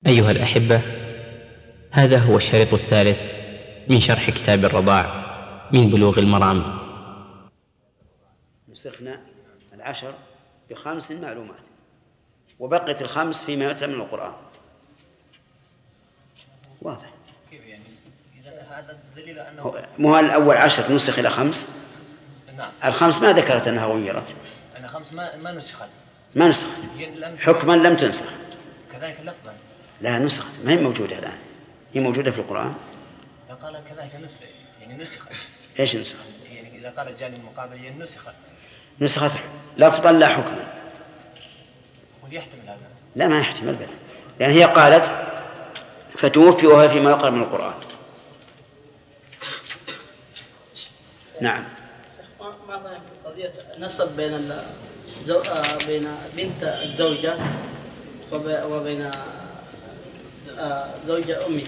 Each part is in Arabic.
أيها الأحبة، هذا هو الشريط الثالث من شرح كتاب الرضاع من بلوغ المرام. نسخنا 10 ب5 معلومات، وبقيت 5 فيما يتلى من القرآن. واضح؟ كيف يعني؟ إذا هذا دليل أنه مو الأول 10 نسخ إلى 5. نعم. ال5 ما ذكرت أنها غيرت. أنا 5 ما نسخت. ما نسخت. حكما لم تنسخ. كذلك لفظا. لا نسخت، ما هي موجودة الآن. هي موجودة في القرآن. قال كذلك نسخ، يعني نسخت. إيش نسخت؟ يعني إذا قال الجانب المقابل يعني نسخت. نسخت لفظا لا حكما. ويحتمل هذا؟ لا ما يحتمل بل، لأن هي قالت فتوفي وهي فيما يقرأ من القرآن. نعم. ما فهم قضية نسب بين بنت الزوجة وبين زوجة أمي.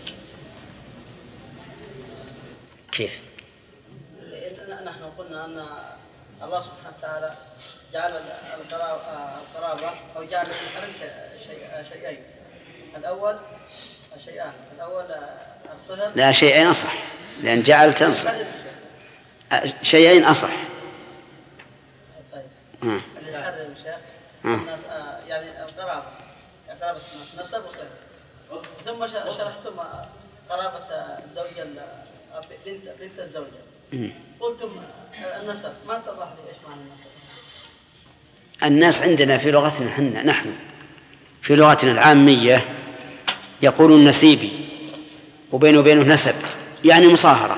كيف؟ نحن قلنا أن الله سبحانه وتعالى جعل القرابة أو جعل الحرم شيئين. الأول شيئان، الأول الصهر. لا شيئين أصح، لأن جعل تنصح. شيئين أصح. طيب. اللي حرم الشيخ يعني القرابة، قرابة نسب وصهر. ثم شرحتم قرابة الزوجة بنت الزوجة. قلتم النسب، ما توضح لي ايش معنى النسب؟ الناس عندنا في لغتنا نحن في لغتنا العامية يقولون نسيبي، وبينه وبينه نسب، يعني مصاهرة.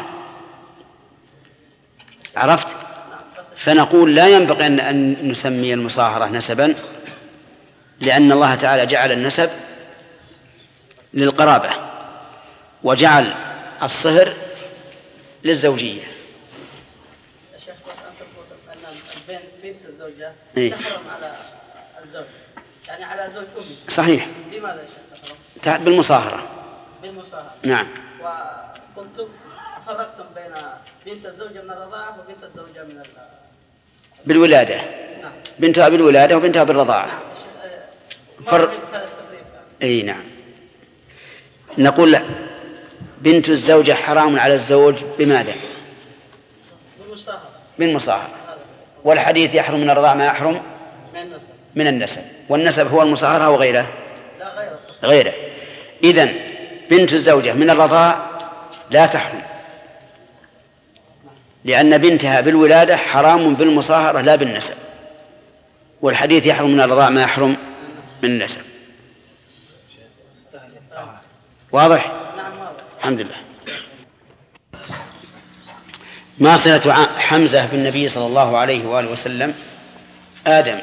عرفت؟ فنقول لا ينبغي أن نسمي المصاهرة نسبا، لأن الله تعالى جعل النسب للقرابة وجعل الصهر للزوجية. يا شيخ بس أنت تقول أن بنت الزوجة تحرم على الزوج، يعني على زوج أمي. صحيح. لماذا يا شيخ تحرم؟ بالمصاهرة. نعم. وقلتم فرقتم بين بنت الزوجة من الرضاعة وبنت الزوجة من بالولادة. نعم. بنتها بالولادة وبنتها بالرضاعة. نعم. أي نعم. نقول لا، بنت الزوجة حرام على الزوج بماذا؟ بالمصاهرة. والحديث يحرم من الرضاعة ما يحرم من النسب، والنسب هو المصاهرة أو غيره؟ لا غيره. إذن بنت الزوجة من الرضاع لا تحرم، لأن بنتها بالولادة حرام بالمصاهرة لا بالنسب، والحديث يحرم من الرضاع ما يحرم من النسب. واضح؟ نعم واضح. الحمد لله. ما صلة حمزة بالنبي صلى الله عليه وآله وسلم؟ آدم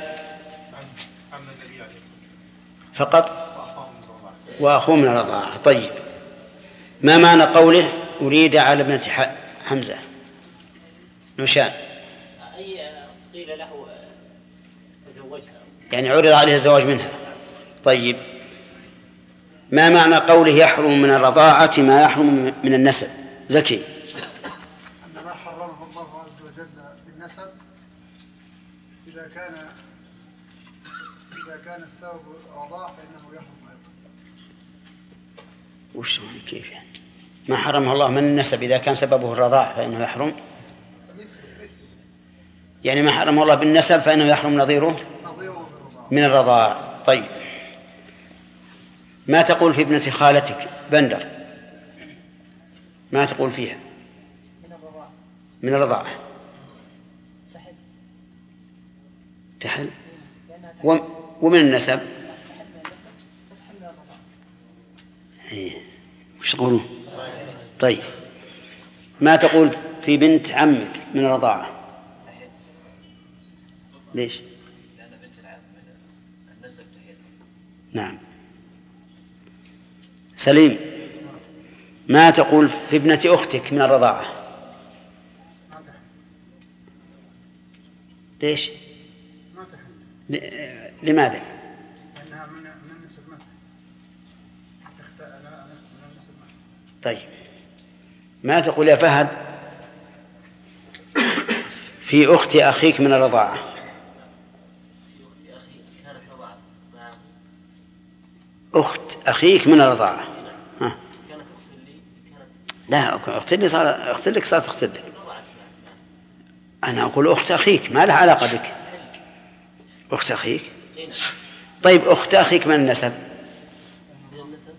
فقط وأخوه من الرضاعة. طيب، ما معنى قوله أريد على ابنة حمزة؟ نشان قيل له تزوجها، يعني عرض عليه الزواج منها. طيب، ما معنى قوله يحرم من الرضاعة ما يحرم من النسب؟ زكي. أن ما حرمه الله عز وجل بالنسب إذا كان السبب الرضاع فإنه يحرم أيضا. وش كيف يعني؟ ما حرمه الله من النسب إذا كان سببه الرضاع فإنه يحرم، يعني ما حرمه الله بالنسب فإنه يحرم نظيره من الرضاع. طيب، ما تقول في ابنة خالتك بندر؟ ما تقول فيها؟ من الرضاعة. تحل. ومن النسب؟ وش تقولون؟ طيب، ما تقول في بنت عمك من الرضاعة؟ ليش؟ لأن بنت العم من النسب تحل. نعم. سليم، ما تقول في ابنة أختك من الرضاعة؟ ليش؟ ما تحل. لماذا؟ لأنها من النسب مثل. طيب، ما تقول يا فهد في أخت أخيك من الرضاعة؟ أخت أخيك من الرضاعة. ها. كانت أخت لي كانت لا، أخت لي أخت لك صارت أخت لك. أنا أقول أخت أخيك ما لها علاقة بك. أخت أخيك. طيب أخت أخيك من النسب؟ من النسب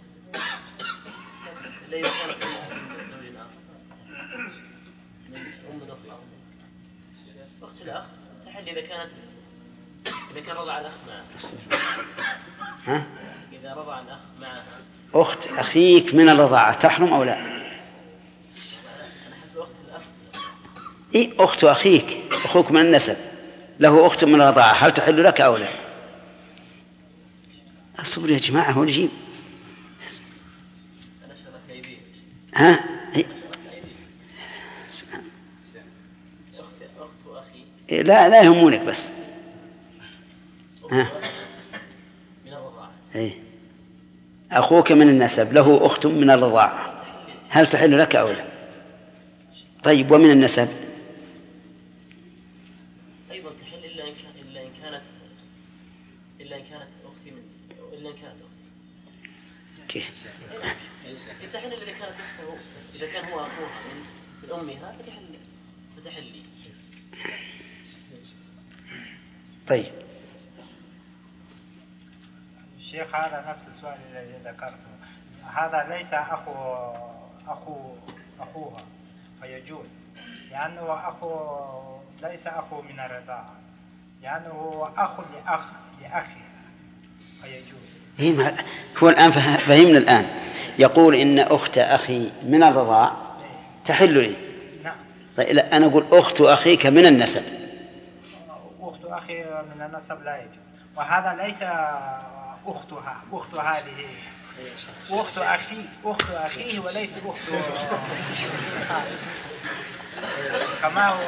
لا كانت من زوج آخر من أم الأخ. أخت الأخ تحل إذا كان رضع الأخ معه. ها؟ إذا رضع الأخ معها. أخت أخيك من الرضاعة تحرم أو لا؟ أنا حسب أخت الأخ. إيه أخت أخيك أخوك من النسب له أخت من الرضاعة هل تحل لك أو لا؟ أصبر يا جماعة هو نجيب. أنا شرط أيدي. ها؟ أخت وأخي. لا يهمونك بس. ها؟ من الرضاعة. إيه. أخوك من النسب له أخت من الرضاعة هل تحل لك أو لا؟ طيب ومن النسب؟ أيضا تحل إلا إن كانت أختي إلا إن كانت أختي. كيف؟ تحل إذا كانت أخته إذا كان هو أخوها من أمها فتحل لي. طيب الشيخ هذا نفس السؤال الذي ذكرته، هذا ليس أخوها فيجوز، لأنه ليس أخو من الرضاعة، لأنه هو أخ لأخي فيجوز. هو الآن فهمنا الآن. يقول إن أخت أخي من الرضاع تحل لي. نعم. طيب لا أنا أقول أخت أخيك من النسب. أخت أخي من النسب لا يجوز، وهذا ليس أختها، أخت هذه أخت أخيه وليس أخت كما هو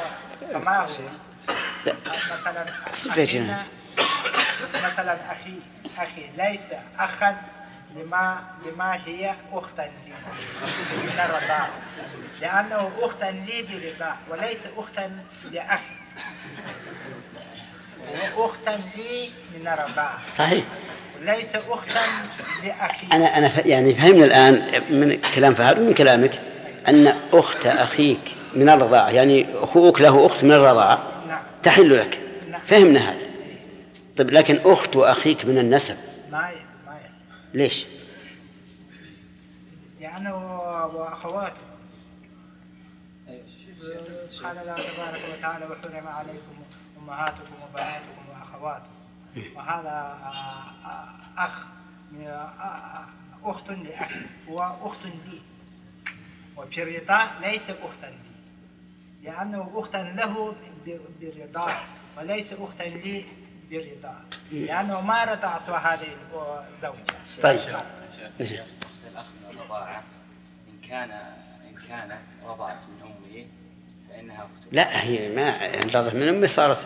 مثلا أخي ليس أخا لما هي أختا لي من الرضاعة، لأنه أختا لي برضاعة وليس أختا لأخي، أختا لي من الرضاعة صحيح. ليس أختا لأخي. أنا يعني فهمنا الآن من كلام فهد ومن كلامك أن أخت أخيك من الرضاعة يعني أخوك له أخت من الرضاعة تحل لك. فهمنا هذا. طيب لكن أخت أخيك من النسب ما ليش؟ لأنه وأخواته. قال الله تبارك وتعالى وحرم عليكم أمهاتكم وبناتكم وأخواتكم، وهذا أخت لأخي وأخت لي، وبالرضاع ليس أختا لي لأنه أختا له بالرضاع وليس أختا لي بالرضاع، لأنه ما رضعت هذه الزوجة. طيب الأخ من الرضاعة إن كانت رضعت من أمه فإنها أخت. لا هي ما رضعت من أمي صار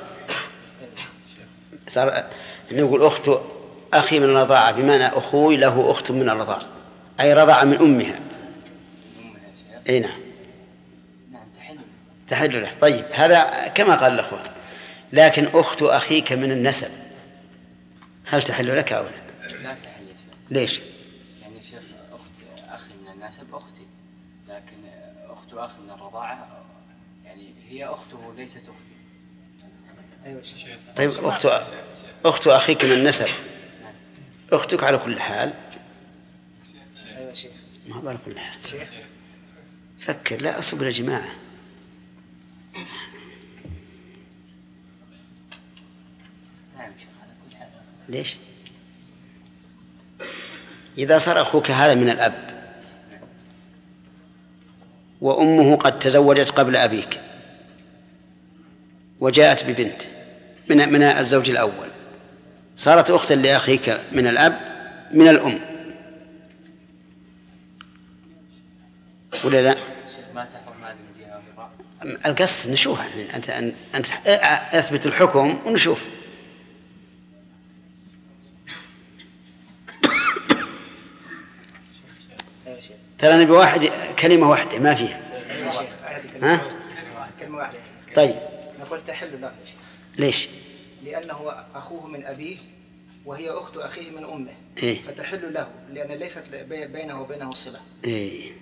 نقول أخت أخي من الرضاعة بمعنى أخوي له أخت من الرضاعة أي رضع من أمها. أي نعم تحل له. طيب هذا كما قال الأخوة. لكن أخت أخيك من النسب هل تحل لك أو لا؟ لا تحل. ليش؟ يعني شيخ أخت أخي من النسب أختي، لكن أخت أخي من الرضاعة يعني هي أخته ليست أختي. طيب أخت أخيك من النسب أختك على كل حال. أيوة شيخ. ما على كل حال. فكر. لا أصبر يا جماعة. ليش؟ إذا صار أخوك هذا من الأب وأمه قد تزوجت قبل أبيك وجاءت ببنت من الزوج الأول صارت أختا لأخيك من الأب من الأم ولا لا؟ ما تحرم هذه من جهة الرضاعة. القص نشوفها. أنت أثبت الحكم ونشوف. ترى نبي واحد كلمة واحدة ما فيها. ها؟ كلمة واحدة. طيب نقول تحل له. ليش؟ لأنه أخوه من أبيه وهي أخت أخيه من أمه إيه؟ فتحل له لأن ليست بينه وبينه صلة. إيه؟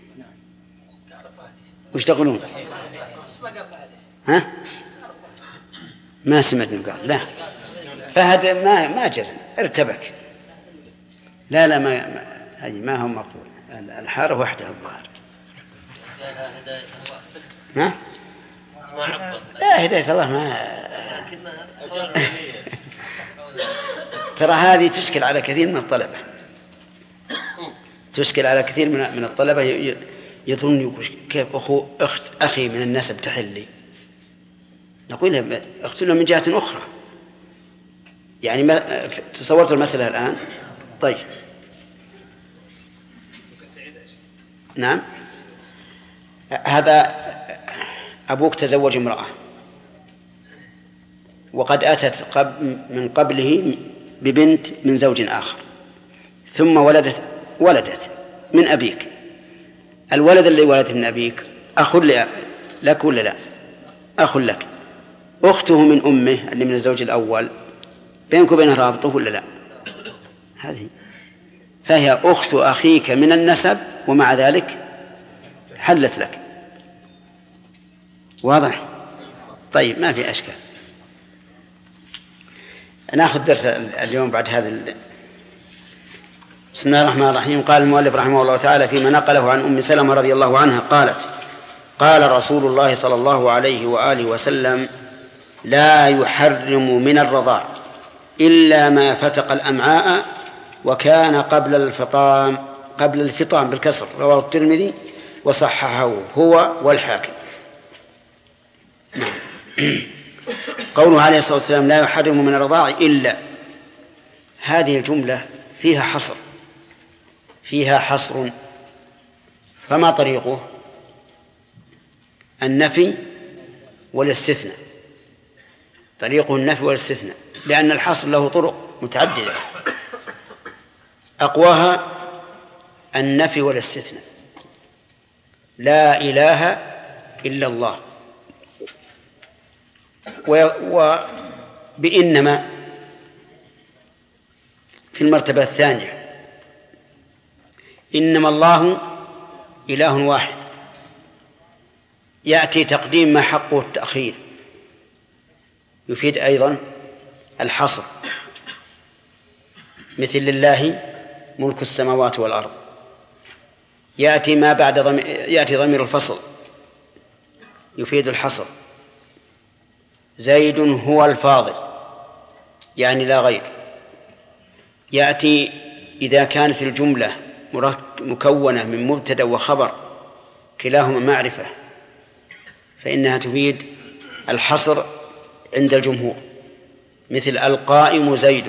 وش تقولون؟ ها؟ ما سمعت قال لا، فهد ما جزم، ارتبك. لا ما هو مقبول، الحارة وحدها الظاهر. ها؟ لا هداية الله ما ترى هذه تشكل على كثير من الطلبة، تشكل على كثير من الطلبة يظن كيف أخت أخي من النسب تحلي. نقول له اقتلها من جهة أخرى. يعني ما تصورت المسألة الآن؟ طيب نعم، هذا أبوك تزوج امرأة وقد أتت من قبله ببنت من زوج آخر، ثم ولدت من أبيك. الولد اللي ولدت من أبيك أخ لك ولا لا؟ أخ لك. أخته من أمه اللي من الزوج الأول بينك وبينها رابطه ولا لا؟ هذه فهي أخت أخيك من النسب ومع ذلك حلت لك. واضح؟ طيب ما في أشكال. نأخذ درس اليوم بعد هذا بسم الله الرحمن الرحيم. قال المؤلف رحمه الله تعالى فيما نقله عن أم سلمة رضي الله عنها قالت: قال رسول الله صلى الله عليه وآله وسلم: لا يحرم من الرضاع إلا ما فتق الأمعاء وكان قبل الفطام بالكسر. رواه الترمذي وصححه هو والحاكم. قوله عليه الصلاة والسلام لا يحرم من الرضاع إلا، هذه الجملة فيها حصر، فما طريقه؟ النفي والاستثناء. طريقه النفي والاستثناء، لأن الحصر له طرق متعددة أقواها النفي والاستثناء. لا إله إلا الله، وبإنما في المرتبة الثانية. إنما الله إله واحد، يأتي تقديم ما حقه التأخير، يفيد أيضا الحصر، مثل لله ملك السماوات والأرض. يأتي ما بعد يأتي ضمير الفصل يفيد الحصر. زيد هو الفاضل، يعني لا غير. يأتي إذا كانت الجملة مكونة من مبتدأ وخبر كلاهما معرفة فإنها تفيد الحصر عند الجمهور، مثل القائم زيد.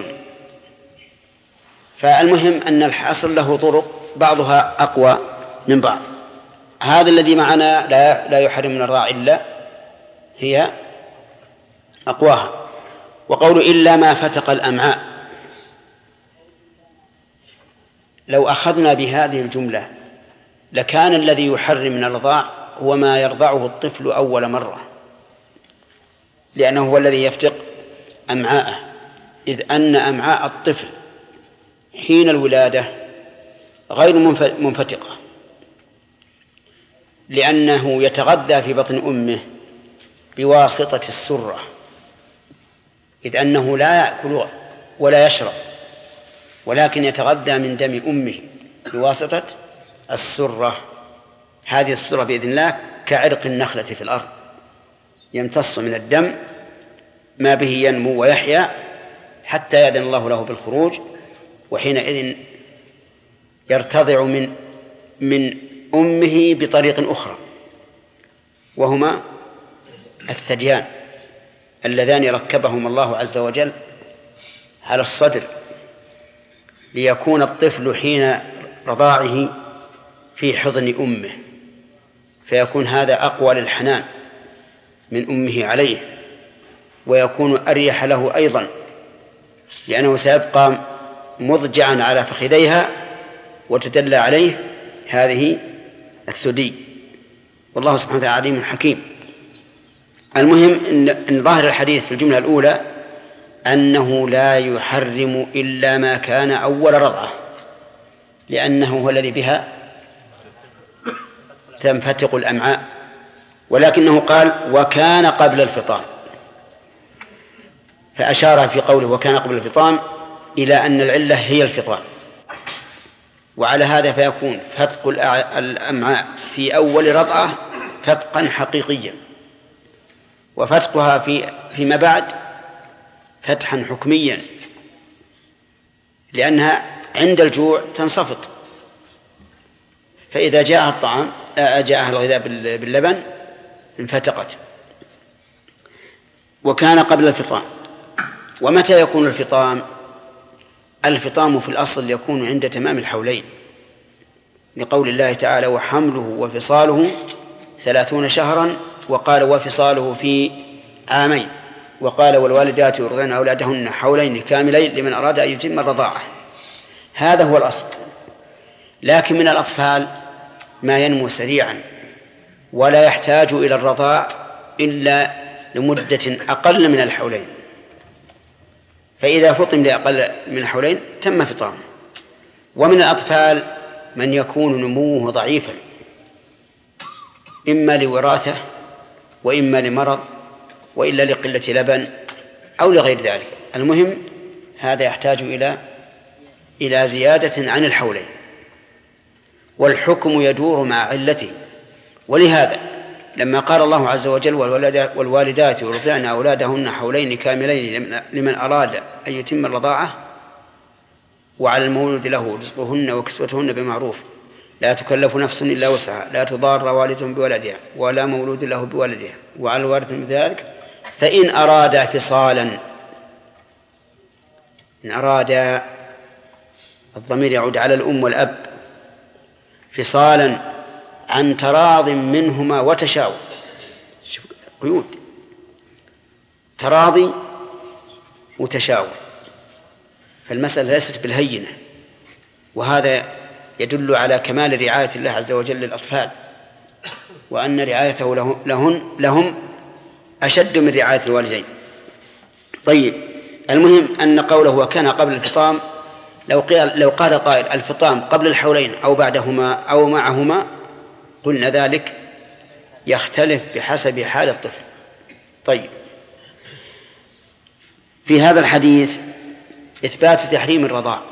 فالمهم أن الحصر له طرق بعضها أقوى من بعض. هذا الذي معنا لا يحرم من الرضاع إلا هي أقواها. وقول إلا ما فتق الأمعاء، لو أخذنا بهذه الجملة لكان الذي يحرم من الرضاع هو ما يرضعه الطفل أول مرة، لأنه هو الذي يفتق أمعاءه، إذ أن أمعاء الطفل حين الولادة غير منفتقة، لأنه يتغذى في بطن أمه بواسطة السرة، إذ أنه لا يأكل ولا يشرب، ولكن يتغذى من دم أمه بواسطة السرة. هذه السرة بإذن الله كعرق النخلة في الأرض، يمتص من الدم ما به ينمو ويحيا حتى يأذن الله له بالخروج، وحينئذ يرتضع من أمه بطريق أخرى، وهما الثديان اللذان ركبهما الله عز وجل على الصدر، ليكون الطفل حين رضاعه في حضن أمه، فيكون هذا أقوى للحنان من أمه عليه، ويكون أريح له أيضا، لأنه سيبقى مضجعا على فخذيها وتدلى عليه هذه الثدي. والله سبحانه وتعالى عليم حكيم. المهم أن ظاهر الحديث في الجملة الأولى أنه لا يحرم إلا ما كان أول رضعة، لأنه هو الذي بها تنفتق الأمعاء، ولكنه قال وكان قبل الفطام، فأشار في قوله وكان قبل الفطام إلى أن العلة هي الفطام. وعلى هذا فيكون فتق الأمعاء في أول رضعة فتقا حقيقيا، وفتقها فيما بعد فتحا حكميا، لأنها عند الجوع تنصفط، فإذا جاءها الطعام جاءها الغذاء باللبن انفتقت. وكان قبل الفطام. ومتى يكون الفطام؟ الفطام في الأصل يكون عند تمام الحولين، لقول الله تعالى وحمله وفصاله 30 شهرا، وقال وفصاله في عامين، وقال والوالدات يرضعن أولادهن حولين كاملين لمن أراد أن يتم الرضاعة. هذا هو الأصل. لكن من الأطفال ما ينمو سريعا ولا يحتاج إلى الرضاع إلا لمدة أقل من الحولين، فإذا فطم لأقل من الحولين تم فطامه. ومن الأطفال من يكون نموه ضعيفا، إما لوراثة وإما لمرض وإلا لقلة لبن أو لغير ذلك. المهم هذا يحتاج إلى زيادة عن الحولين، والحكم يدور مع علته. ولهذا لما قال الله عز وجل والوالدات يرضعن أولادهن حولين كاملين لمن أراد أن يتم الرضاعة، وعلى المولود له رزقهن وكسوتهن بمعروف، لا تكلف نفس إلا وسعها، لا تضار والدة بولدها ولا مولود له بولدها، وعلى الوارث من ذلك فإن أراد فصالا، إن أراد الضمير يعود على الأم والأب، فصالا عن تراض منهما وتشاور. قيود، تراضي وتشاور، فالمسألة ليست بالهينة، وهذا يدل على كمال رعاية الله عز وجل للأطفال، وأن رعايته لهم أشد من رعاية الوالدين. طيب، المهم أن قوله وكان قبل الفطام، لو قال قائل الفطام قبل الحولين أو بعدهما أو معهما، قلنا ذلك يختلف بحسب حال الطفل. طيب، في هذا الحديث إثبات تحريم الرضاع،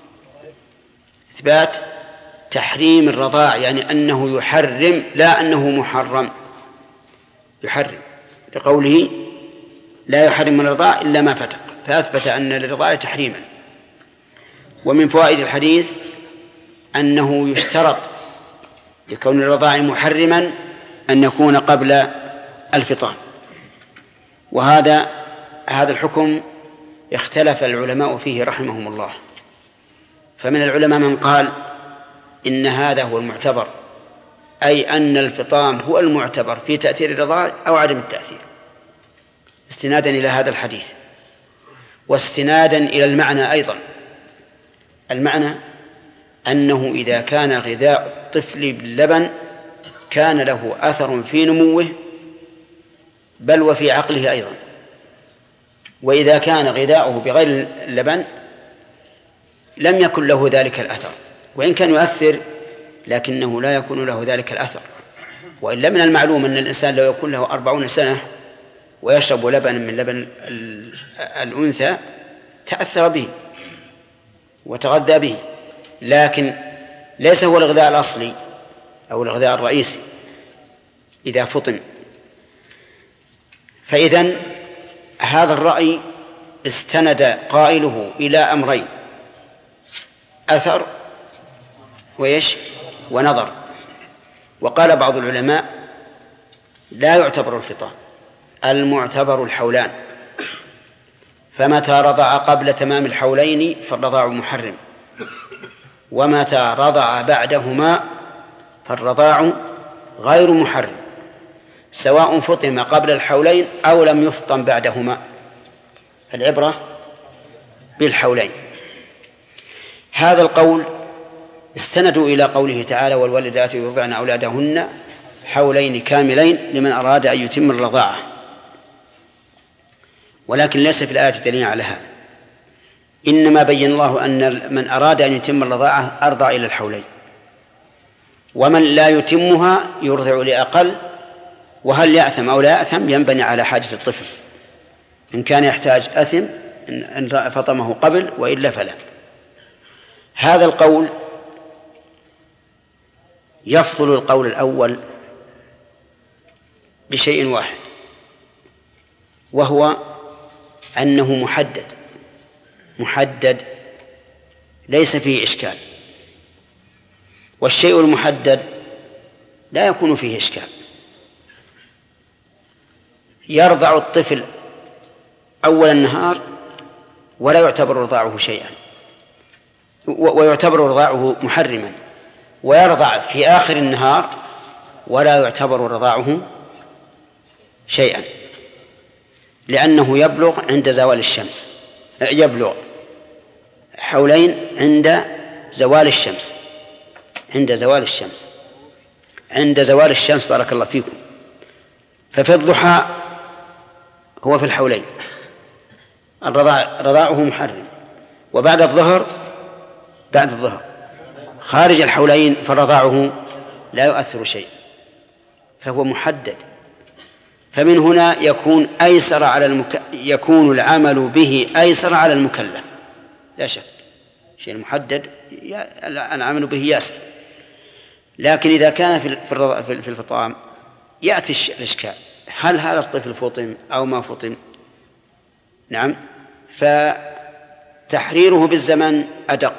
إثبات تحريم الرضاع، يعني أنه يحرم لا أنه محرم، يحرم، لقوله لا يحرم الرضاع إلا ما فتق، فأثبت أن للرضاع تحريما. ومن فوائد الحديث أنه يشترط لكون الرضاع محرما أن يكون قبل الفطام. وهذا الحكم اختلف العلماء فيه رحمهم الله، فمن العلماء من قال إن هذا هو المعتبر، أي أن الفطام هو المعتبر في تأثير الرضاع أو عدم التأثير، استنادا إلى هذا الحديث، واستنادا إلى المعنى أيضا. المعنى أنه إذا كان غذاء الطفل باللبن كان له أثر في نموه بل وفي عقله أيضا، وإذا كان غذاؤه بغير اللبن لم يكن له ذلك الأثر، وإن كان يؤثر لكنه لا يكون له ذلك الأثر. وإلا من المعلوم أن الإنسان لو يكون له 40 سنة ويشرب لبنا من لبن الأنثى تأثر به وتغذى به، لكن ليس هو الغذاء الأصلي أو الغذاء الرئيسي إذا فطم. فإذن هذا الرأي استند قائله إلى أمرين: أثر ونظر. وقال بعض العلماء لا يعتبر الفطام، المعتبر الحولان، فمتى رضع قبل تمام الحولين فالرضاع محرم، ومتى رضع بعدهما فالرضاع غير محرم، سواء فطم قبل الحولين أو لم يفطم بعدهما، العبرة بالحولين. هذا القول استندوا إلى قوله تعالى والوالدات يرضعن أولادهن حولين كاملين لمن أراد أن يتم الرضاعة. ولكن ليس في الآية دليل على هذا، إنما بين الله أن من أراد أن يتم الرضاعة أرضع إلى الحولين، ومن لا يتمها يرضع لأقل، وهل يأثم أو لا يأثم ينبني على حاجة الطفل، إن كان يحتاج أثم إن فطمه قبل، وإلا فلا. هذا القول يفضل القول الأول بشيء واحد، وهو أنه محدد ليس فيه إشكال، والشيء المحدد لا يكون فيه إشكال. يرضع الطفل أول النهار ولا يعتبر رضاعه شيئا، ويعتبر رضاعه محرما، ويرضع في آخر النهار ولا يعتبر رضاعه شيئا، لأنه يبلغ عند زوال الشمس، يبلغ حولين عند زوال الشمس، عند زوال الشمس بارك الله فيكم. ففي الضحى هو في الحولين رضاعه محرم، وبعد الظهر خارج الحولين فرضاعه لا يؤثر شيء، فهو محدد. فمن هنا يكون العمل به أيسر على المكلف، لا شك، شيء محدد العمل به ياسر. لكن إذا كان في الفطام يأتي الإشكال، هل هذا الطفل فطم أو ما فطم؟ نعم، فتحريره بالزمن أدق،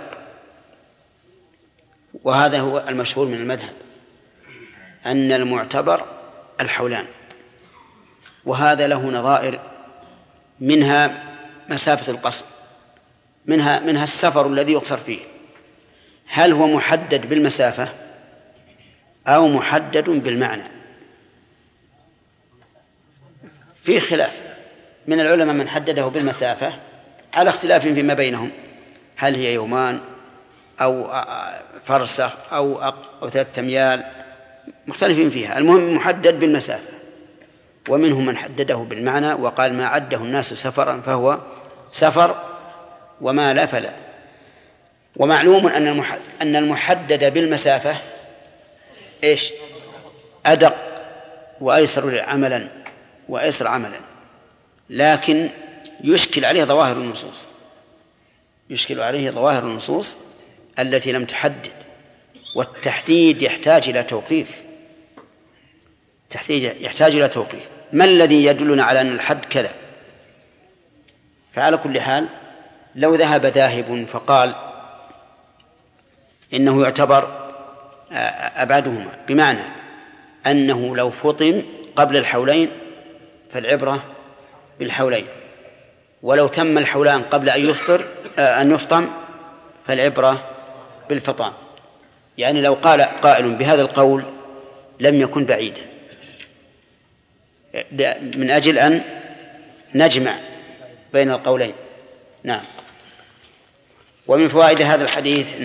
وهذا هو المشهور من المذهب، أن المعتبر الحولان، وهذا له نظائر، منها مسافة القصر، منها السفر الذي يقصر فيه، هل هو محدد بالمسافة أو محدد بالمعنى؟ في خلاف من العلماء من حدده بالمسافة على اختلاف فيما بينهم، هل هي يومان أو فرسخ أو 3 أميال، مختلفين فيها، المهم محدد بالمسافة. ومنهم من حدده بالمعنى وقال ما عده الناس سفرا فهو سفر، وما لا فلا. ومعلوم أن المحدد بالمسافة إيش؟ أدق وأيسر عملا، لكن يشكل عليه ظواهر النصوص التي لم تحدد، والتحديد يحتاج إلى توقيف، ما الذي يدلنا على أن الحد كذا؟ فعلى كل حال لو ذهب ذاهب فقال إنه يعتبر أبعدهما، بمعنى أنه لو فطم قبل الحولين فالعبرة بالحولين، ولو تم الحولان قبل أن يفطم فالعبرة بالفطام، يعني لو قال قائل بهذا القول لم يكن بعيدا، من أجل أن نجمع بين القولين. نعم. ومن فوائد هذا الحديث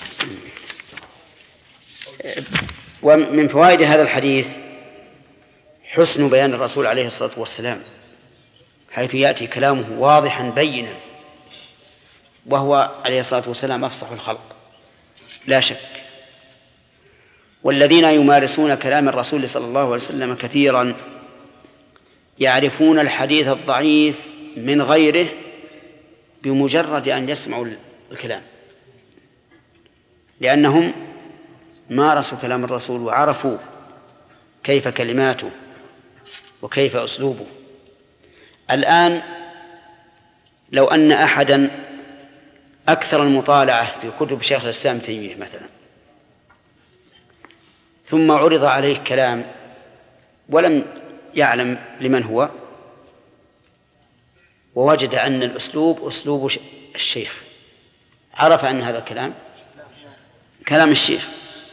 ومن فوائد هذا الحديث حسن بيان الرسول عليه الصلاة والسلام، حيث يأتي كلامه واضحا بينا، وهو عليه الصلاة والسلام أفصح الخلق لا شك. والذين يمارسون كلام الرسول صلى الله عليه وسلم كثيرا يعرفون الحديث الضعيف من غيره بمجرد أن يسمعوا الكلام، لأنهم مارسوا كلام الرسول وعرفوا كيف كلماته وكيف أسلوبه. الآن لو أن أحدا أكثر المطالعة في كتب شيخ الإسلام تيمية مثلا، ثم عرض عليه كلام ولم يعلم لمن هو، ووجد أن الأسلوب أسلوب الشيخ، عرف أن هذا الكلام كلام الشيخ.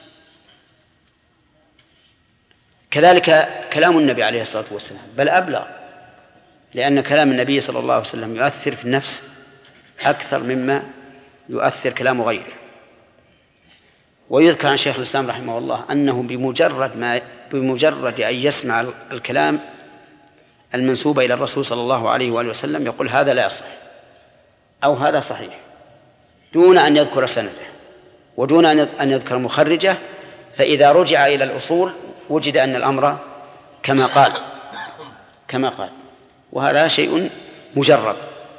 كذلك كلام النبي عليه الصلاة والسلام، بل أبلغ، لأن كلام النبي صلى الله عليه وسلم يؤثر في النفس أكثر مما يؤثر كلام غيره. ويذكر عن شيخ الإسلام رحمه الله أنه بمجرد أن يسمع الكلام المنسوبة إلى الرسول صلى الله عليه وآله وسلم يقول هذا لا يصح أو هذا صحيح دون أن يذكر سنده ودون أن يذكر مخرجه، فإذا رجع إلى الأصول وجد أن الأمر كما قال وهذا شيء مجرب.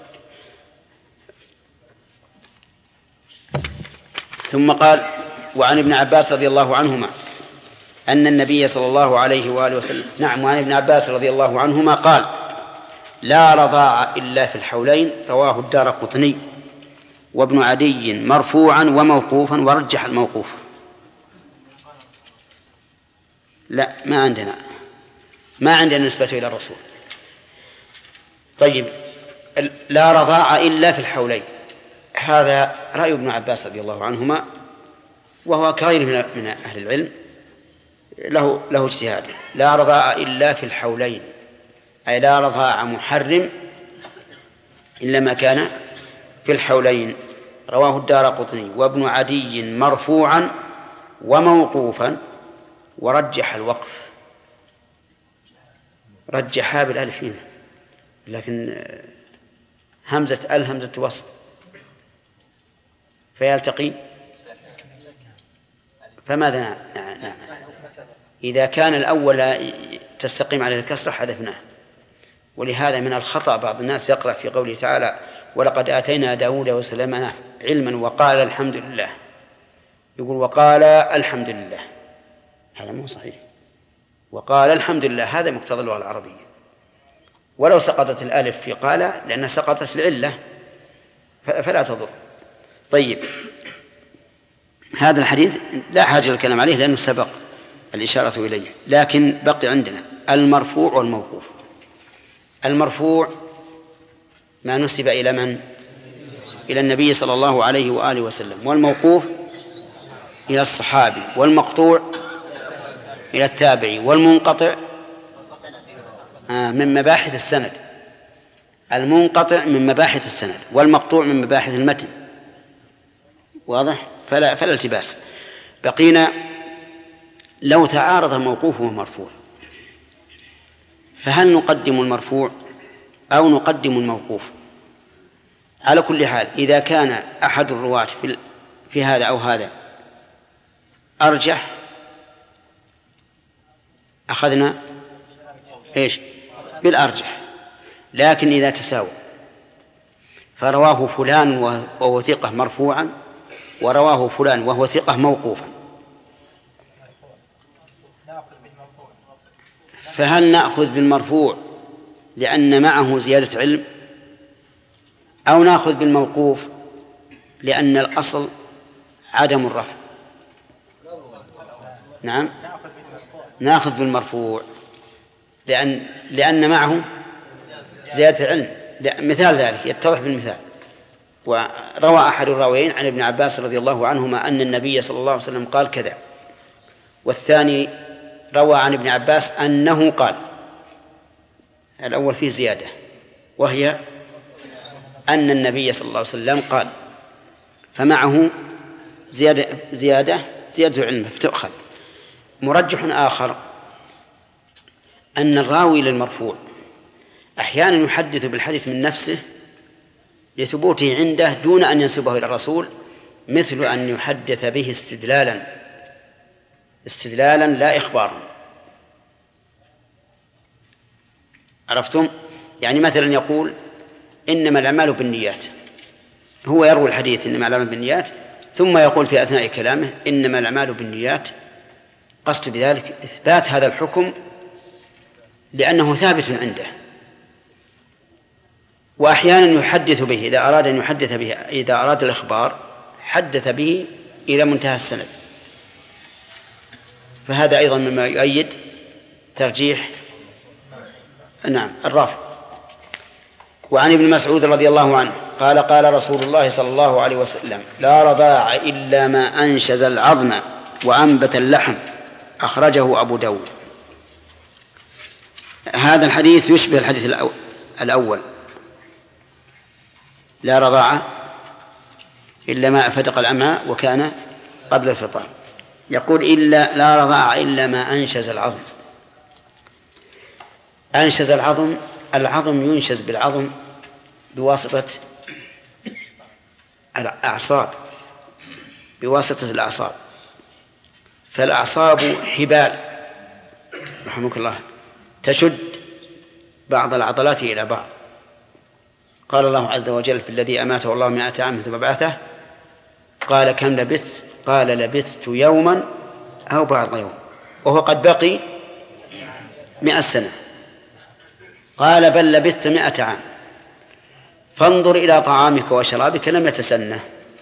ثم قال وعن ابن عباس رضي الله عنهما أن النبي صلى الله عليه وآله وسلم وعن ابن عباس رضي الله عنهما قال لا رضاع إلا في الحولين، رواه الدارقطني وابن عدي مرفوعا وموقوفا ورجح الموقوف. لا ما عندنا نسبة إلى الرسول. طيب لا رضاع إلا في الحولين، هذا رأي ابن عباس رضي الله عنهما، وهو كغيره من أهل العلم له اجتهاد. لا رضاع إلا في الحولين، أي لا رضاع محرم إلا ما كان في الحولين. رواه الدارقطني وابن عدي مرفوعا وموقوفا ورجح الوقف. رجحها بالألف هنا، لكن همزة همزة وصل فيلتقي. فماذا نعم إذا كان الأول تستقيم عليه الكسرة حذفناه. ولهذا من الخطأ بعض الناس يقرأ في قوله تعالى ولقد آتينا داود وسليمان علما وقال الحمد لله، يقول وقال الحمد لله، هذا مو صحيح. وقال الحمد لله هذا مقتضى اللغة العربية، ولو سقطت الألف في قال لأنها سقطت العلة فلا تضر. طيب هذا الحديث لا حاجة للكلام عليه لأنه سبق الإشارة إليه، لكن بقي عندنا المرفوع والموقوف. المرفوع ما نسب إلى من؟ إلى النبي صلى الله عليه وآله وسلم، والموقوف إلى الصحابي، والمقطوع إلى التابعي، والمنقطع من مباحث السند. المنقطع من مباحث السند والمقطوع من مباحث المتن. واضح؟ فلا التباس. بقينا لو تعارض الموقوف والمرفوع فهل نقدم المرفوع أو نقدم الموقوف؟ على كل حال إذا كان أحد الرواة في هذا أو هذا أرجح أخذنا بالأرجح. لكن إذا تساوى فرواه فلان وهو ثقة مرفوعا ورواه فلان وهو ثقة موقوفا، فهل نأخذ بالمرفوع لأن معه زيادة علم أو نأخذ بالموقوف لأن الأصل عدم الرفع؟ نعم نأخذ بالمرفوع لأن معه زيادة علم. مثال ذلك يتضح بالمثال. وروى أحد الراويين عن ابن عباس رضي الله عنهما أن النبي صلى الله عليه وسلم قال كذا، والثاني روى عن ابن عباس أنه قال. الأول فيه زيادة وهي أن النبي صلى الله عليه وسلم قال، فمعه زيادة علم فتؤخذ. مرجح آخر أن الراوي للمرفوع أحيانا يحدث بالحديث من نفسه لثبوته عنده دون أن ينسبه إلى الرسول، مثل أن يحدث به استدلالا لا إخبارا. عرفتم؟ يعني مثلا يقول إنما الأعمال بالنيات، هو يروي الحديث إنما الأعمال بالنيات ثم يقول في أثناء كلامه إنما الأعمال بالنيات، قصد بذلك إثبات هذا الحكم لأنه ثابت عنده. وأحيانا يحدث به إذا أراد أن يحدث به، إذا أراد الإخبار حدث به إلى منتهى السند، فهذا أيضا مما يؤيد ترجيح الرافع. وعن ابن مسعود رضي الله عنه قال قال رسول الله صلى الله عليه وسلم لا رضاع إلا ما أنشز العظم وأنبت اللحم، أخرجه أبو داود. هذا الحديث يشبه الحديث الأول، لا رضاع إلا ما أفدق الأمعاء وكان قبل الفطار. يقول لا رضاع إلا ما أنشز العظم. أنشز العظم. العظم ينشز بالعظم بواسطة الأعصاب، بواسطة الأعصاب. فالأعصاب حبال رحمك الله تشد بعض العضلات إلى بعض. قال الله عز وجل في الذي أماته الله 100 عام ثم بعثه قال كم لبثت؟ قال لبثت يوما أو بعض يوم، وهو قد بقي 100 سنة. قال بل لبثت 100 عام. فانظر إلى طعامك وشرابك لم يتسنه،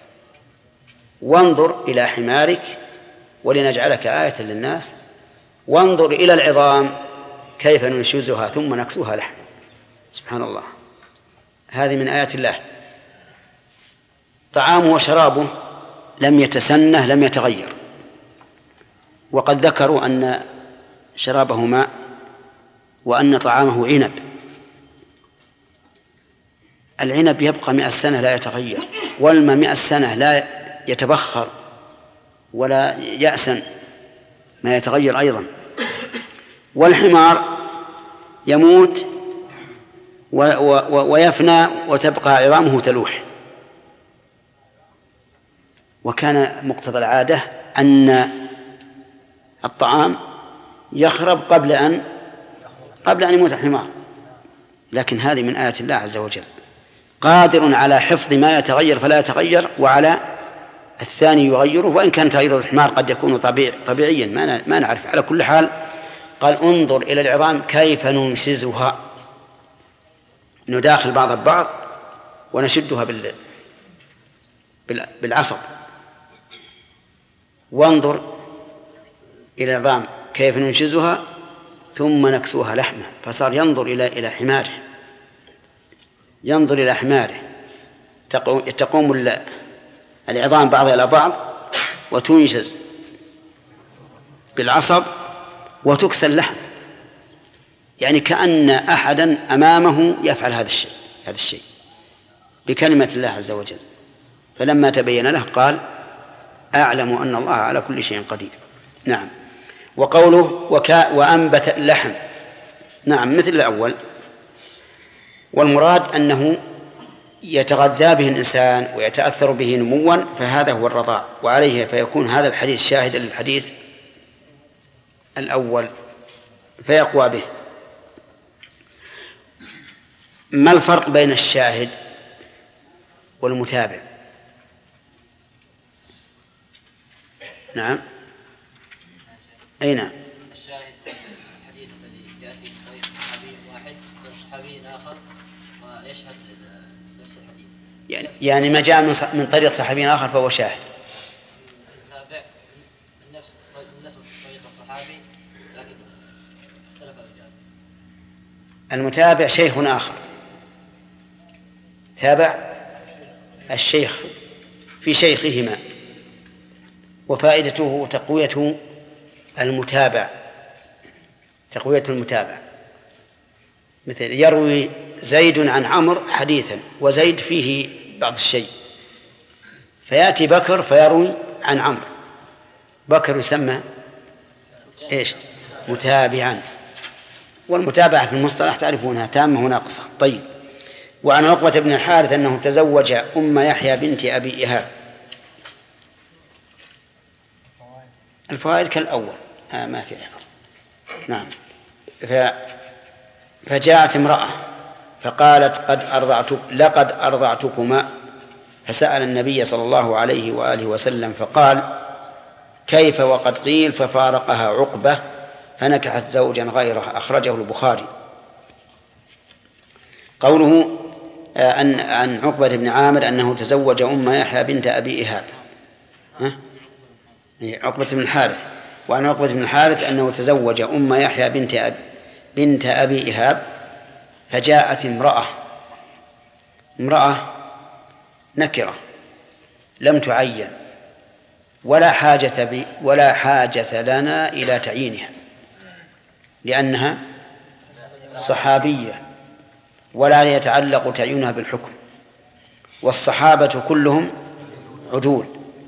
وانظر إلى حمارك ولنجعلك آية للناس، وانظر إلى العظام كيف ننشزها ثم نكسوها لحم. سبحان الله، هذه من آيات الله. طعامه وشرابه لم يتسنه، لم يتغير. وقد ذكروا أن شرابه ماء وأن طعامه عنب. العنب يبقى 100 سنة لا يتغير، والماء 100 سنة لا يتبخر ولا يأسن، ما يتغير أيضا. والحمار يموت ويفنى وتبقى عظامه تلوح. وكان مقتضى العادة أن الطعام يخرب قبل أن يموت الحمار، لكن هذه من آيات الله عز وجل. قادر على حفظ ما يتغير فلا يتغير، وعلى الثاني يغيره، وإن كان تغيير الحمار قد يكون طبيعيا ما نعرف. على كل حال قال انظر إلى العظام كيف ننشزها، نداخل بعض البعض ونشدها بالعصب. وانظر إلى العظام كيف ننشزها ثم نكسوها لحمة. فصار ينظر إلى حماره، ينظر إلى حماره، تقوم العظام بعضها إلى بعض وتنشز بالعصب وتكسى اللحم، يعني كأن أحدا أمامه يفعل هذا الشيء بكلمة الله عز وجل. فلما تبين له قال أعلم أن الله على كل شيء قدير. نعم. وقوله وأنبت اللحم، نعم مثل الأول. والمراد أنه يتغذى به الإنسان ويتأثر به نموا، فهذا هو الرضاع، وعليه فيكون هذا الحديث شاهد للحديث الأول فيقوى به. ما الفرق بين الشاهد والمتابع؟ نعم، أي نعم. الشاهد الحديث الذي يأتي من طريق صحابي واحد وصحابي آخر ويشهد نفس الحديث، يعني ما جاء من طريق صحابي آخر فهو شاهد. المتابع من نفس طريق الصحابي لكن اختلف الرجال. المتابع شيخ آخر تابع الشيخ في شيخهما، وفائدته تقوية المتابع، مثل يروي زيد عن عمرو حديثا وزيد فيه بعض الشيء، فيأتي بكر فيروي عن عمرو، بكر يسمى إيش؟ متابعا. والمتابعة في المصطلح تعرفونها تامة وناقصة. طيب. وعن عقبة بن الحارث أنه تزوج أم يحيى بنت أبي إيهاب. الفوائد كالأول ما في عبر. نعم. فجاءت امرأة فقالت لقد أرضعتكما، فسأل النبي صلى الله عليه وآله وسلم فقال كيف وقد قيل ففارقها عقبة فنكحت زوجا غيره. أخرجه البخاري. قوله عن عقبة بن عامر أنه تزوج أم يحيى بنت أبي إيهاب، عقبة بن الحارث. وعن عقبة بن الحارث أنه تزوج أم يحيى بنت أبي إيهاب. فجاءت امرأة نكرة لم تعين ولا حاجة لنا إلى تعيينها، لأنها صحابية ولا يتعلق تعيينها بالحكم، والصحابة كلهم عدول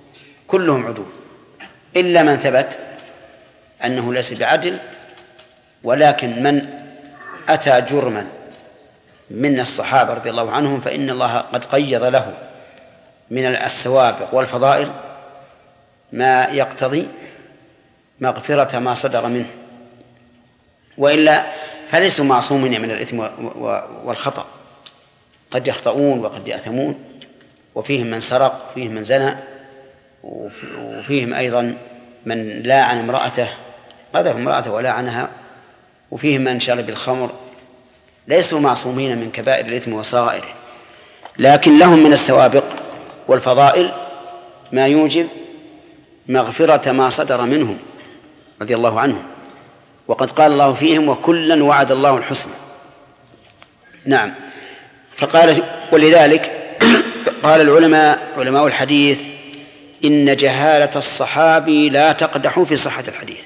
إلا من ثبت أنه ليس بعدل، ولكن من أتى جرما من الصحابة رضي الله عنهم فإن الله قد قيض له من السوابق والفضائل ما يقتضي مغفرة ما صدر منه، وإلا فليسوا معصومين من الإثم والخطأ، قد يخطئون وقد يأثمون، وفيهم من سرق وفيهم من زنى وفيهم أيضا من لاعن امرأته قذف امرأته ولاعنها، وفيهم من شرب الخمر. ليسوا معصومين من كبائر الإثم وصغائره، لكن لهم من السوابق والفضائل ما يوجب مغفرة ما صدر منهم رضي الله عنهم، وقد قال الله فيهم وكلا وعد الله الحسنى. نعم. فقال ولذلك قال علماء الحديث إن جهالة الصحابي لا تقدح في صحة الحديث.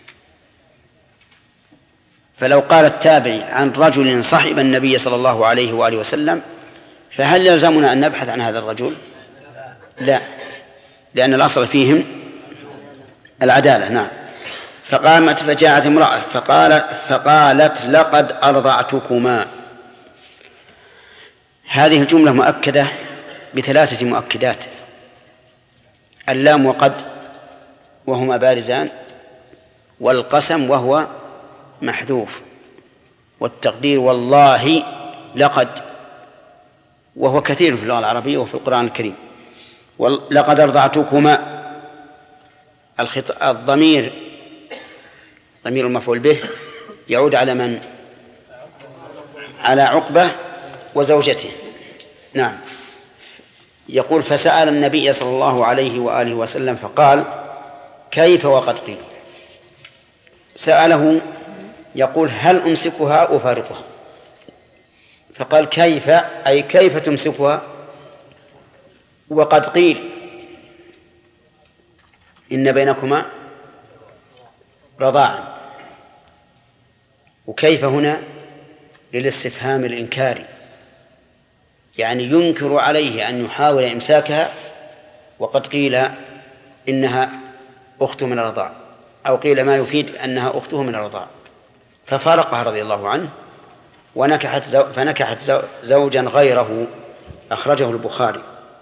فلو قال التابعي عن رجل صحب النبي صلى الله عليه وآله وسلم فهل يلزمنا أن نبحث عن هذا الرجل؟ لا، لأن الأصل فيهم العدالة. نعم. فقامت فجاءت امرأة فقالت لقد أرضعتكما. هذه الجملة مؤكدة بثلاثة مؤكدات: اللام وقد وهما بارزان، والقسم وهو محذوف، والتقدير والله لقد وهو كثير في اللغة العربية وفي القرآن الكريم. لقد أرضعتكما الضمير ضمير المفعول به يعود على من؟ على عقبة وزوجته. نعم. يقول فسأل النبي صلى الله عليه وآله وسلم فقال كيف وقد قيل. سأله يقول هل أمسكها أفارقها؟ فقال كيف، أي كيف تمسكها؟ وقد قيل إن بينكما رضاعا. وكيف هنا للاستفهام الإنكاري، يعني ينكر عليه أن يحاول إمساكها، وقد قيل إنها أخت من الرضاع، أو قيل ما يفيد أنها أخته من الرضاع، ففارقها رضي الله عنه فنكحت زوجا غيره. أخرجه البخاري.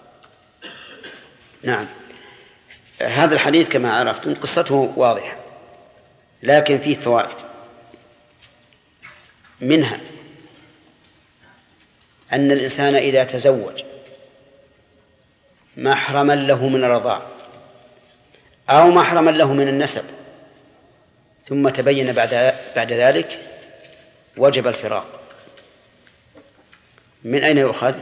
نعم. هذا الحديث كما عرفتم قصته واضحة، لكن فيه فوائد. منها أن الإنسان إذا تزوج محرما له من الرضاع أو محرما له من النسب ثم تبين بعد ذلك وجب الفراق، من أين يؤخذ؟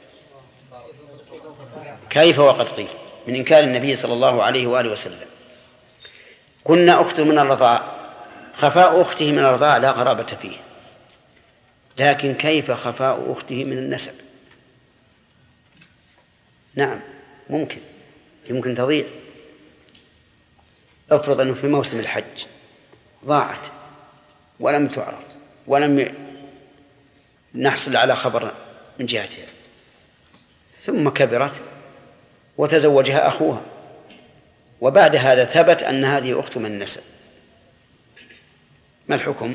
كيف وقد قيل، من إنكار النبي صلى الله عليه وآله وسلم. كنا أخت من الرضاع، خفاء أخته من الرضاع لا غرابة فيه، لكن كيف خفاء أخته من النسب؟ نعم يمكن تضيع. افرض أنه في موسم الحج ضاعت ولم تعرف ولم نحصل على خبر من جهتها، ثم كبرت وتزوجها أخوها، وبعد هذا ثبت أن هذه أخت من النسب، ما الحكم؟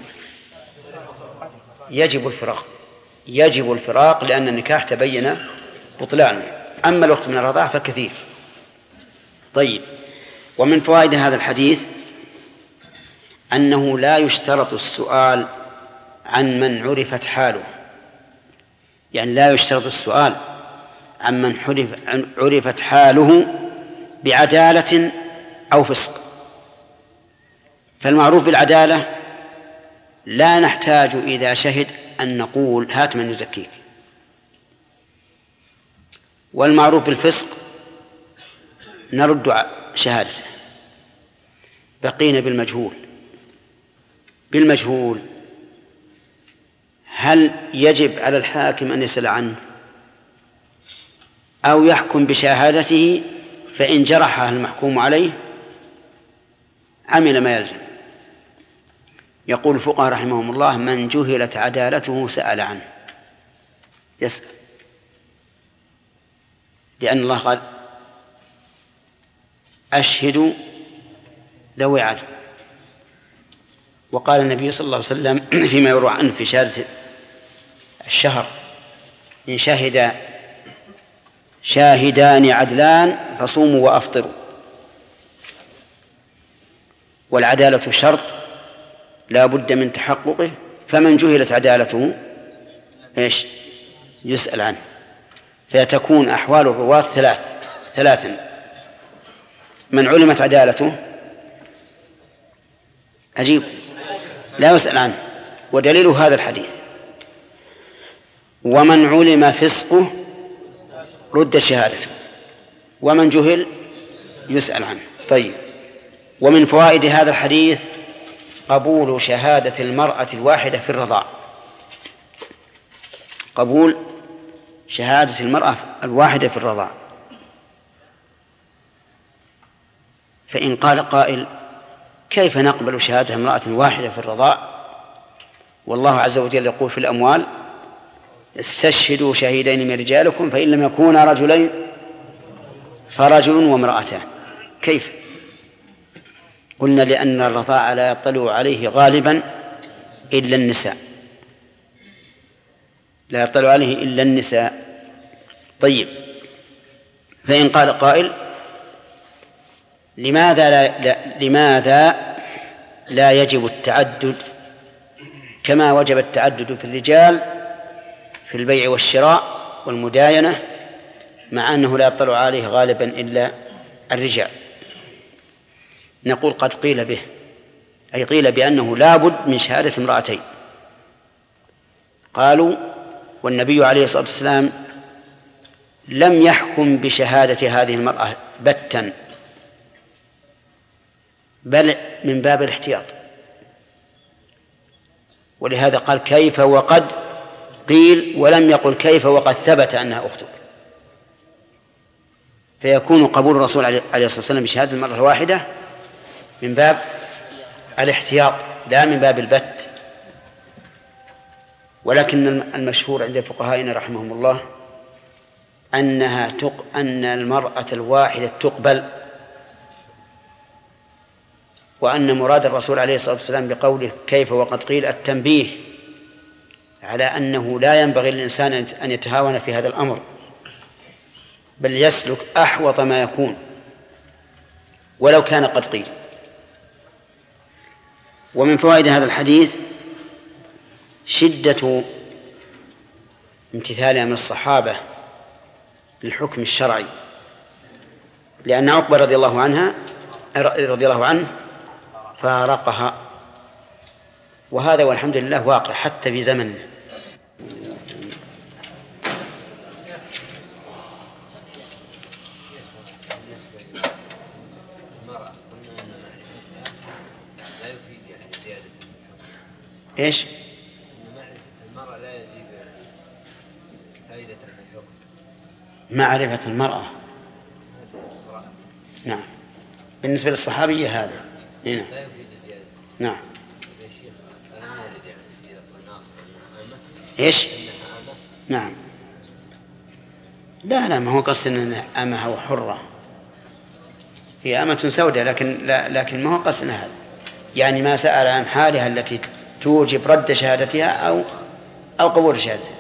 يجب الفراق لأن النكاح تبين بطلانه. أما الأخت من الرضاع فكثير. طيب. ومن فوائد هذا الحديث أنه لا يشترط السؤال عن من عرفت حاله، يعني لا يشترط السؤال عن من عرفت حاله بعدالة أو فسق. فالمعروف بالعدالة لا نحتاج إذا شهد أن نقول هات من يزكيك، والمعروف بالفسق نرد شهادته. بقينا بالمجهول هل يجب على الحاكم أن يسأل عنه أو يحكم بشهادته، فإن جرحها المحكوم عليه عمل ما يلزم. يقول الفقهاء رحمهم الله من جهلت عدالته سأل عنه، يسأل، لأن الله قال أشهدوا ذوي عدل. وقال النبي صلى الله عليه وسلم فيما يروى عنه في شهادة الشهر: إن شهد شاهدان عدلان فصوموا وأفطروا. والعدالة شرط لا بد من تحققه، فمن جهلت عدالته إيش؟ يسأل عنه. فتكون أحوال الرواة ثلاثا: من علمت عدالته عجيب لا يسأل عنه، ودليل هذا الحديث. ومن علم فسقه رد شهادته، ومن جهل يسأل عنه. طيب، ومن فوائد هذا الحديث قبول شهادة المرأة الواحدة في الرضاع، قبول شهادة المرأة الواحدة في الرضاع. فإن قال قائل: كيف نقبل شهادة امرأة واحدة في الرضاع والله عز وجل يقول في الأموال: استشهدوا شهيدين من رجالكم فإن لم يكونا رجلين فرجل وامرأتان؟ كيف؟ قلنا: لأن الرضاع لا يطلع عليه غالبا إلا النساء، لا يطلع عليه إلا النساء. طيب، فإن قال قائل: لماذا لا يجب التعدد كما وجب التعدد في الرجال في البيع والشراء والمداينة، مع أنه لا يطلع عليه غالبا إلا الرجال؟ نقول: قد قيل به، أي قيل بأنه لا بد من شهادة امرأتين. قالوا: والنبي عليه الصلاة والسلام لم يحكم بشهادة هذه المرأة بتًا، بل من باب الاحتياط، ولهذا قال: كيف وقد قيل، ولم يقل كيف وقد ثبت أنها أختك. فيكون قبول الرسول عليه الصلاة والسلام بشهادة المرأة الواحدة من باب الاحتياط لا من باب البت. ولكن المشهور عند فقهائنا رحمهم الله أن المرأة الواحدة تقبل، وأن مراد الرسول عليه الصلاة والسلام بقوله كيف وقد قيل التنبيه على أنه لا ينبغي للإنسان أن يتهاون في هذا الأمر، بل يسلك أحوط ما يكون ولو كان قد قيل. ومن فوائد هذا الحديث شدة امتثال من الصحابة للحكم الشرعي، لأن عقبة رضي الله عنه فارقها، وهذا والحمد لله واقع حتى في زمننا. إيش؟ المرأة لا يزيد فائدة الحكم. معرفة المرأة، نعم، بالنسبة للصحابية هذا هنا. لا يفيد زيادة. نعم. يا شيخ أنا ما أريد يعني في إيش؟ نعم. لا ما هو قصد أن أمها وحرة، هي أمة سوداء، لكن ما هو قصد هذا، يعني ما سأل عن حالها التي توجب رد شهادتها أو قبول شهادتها.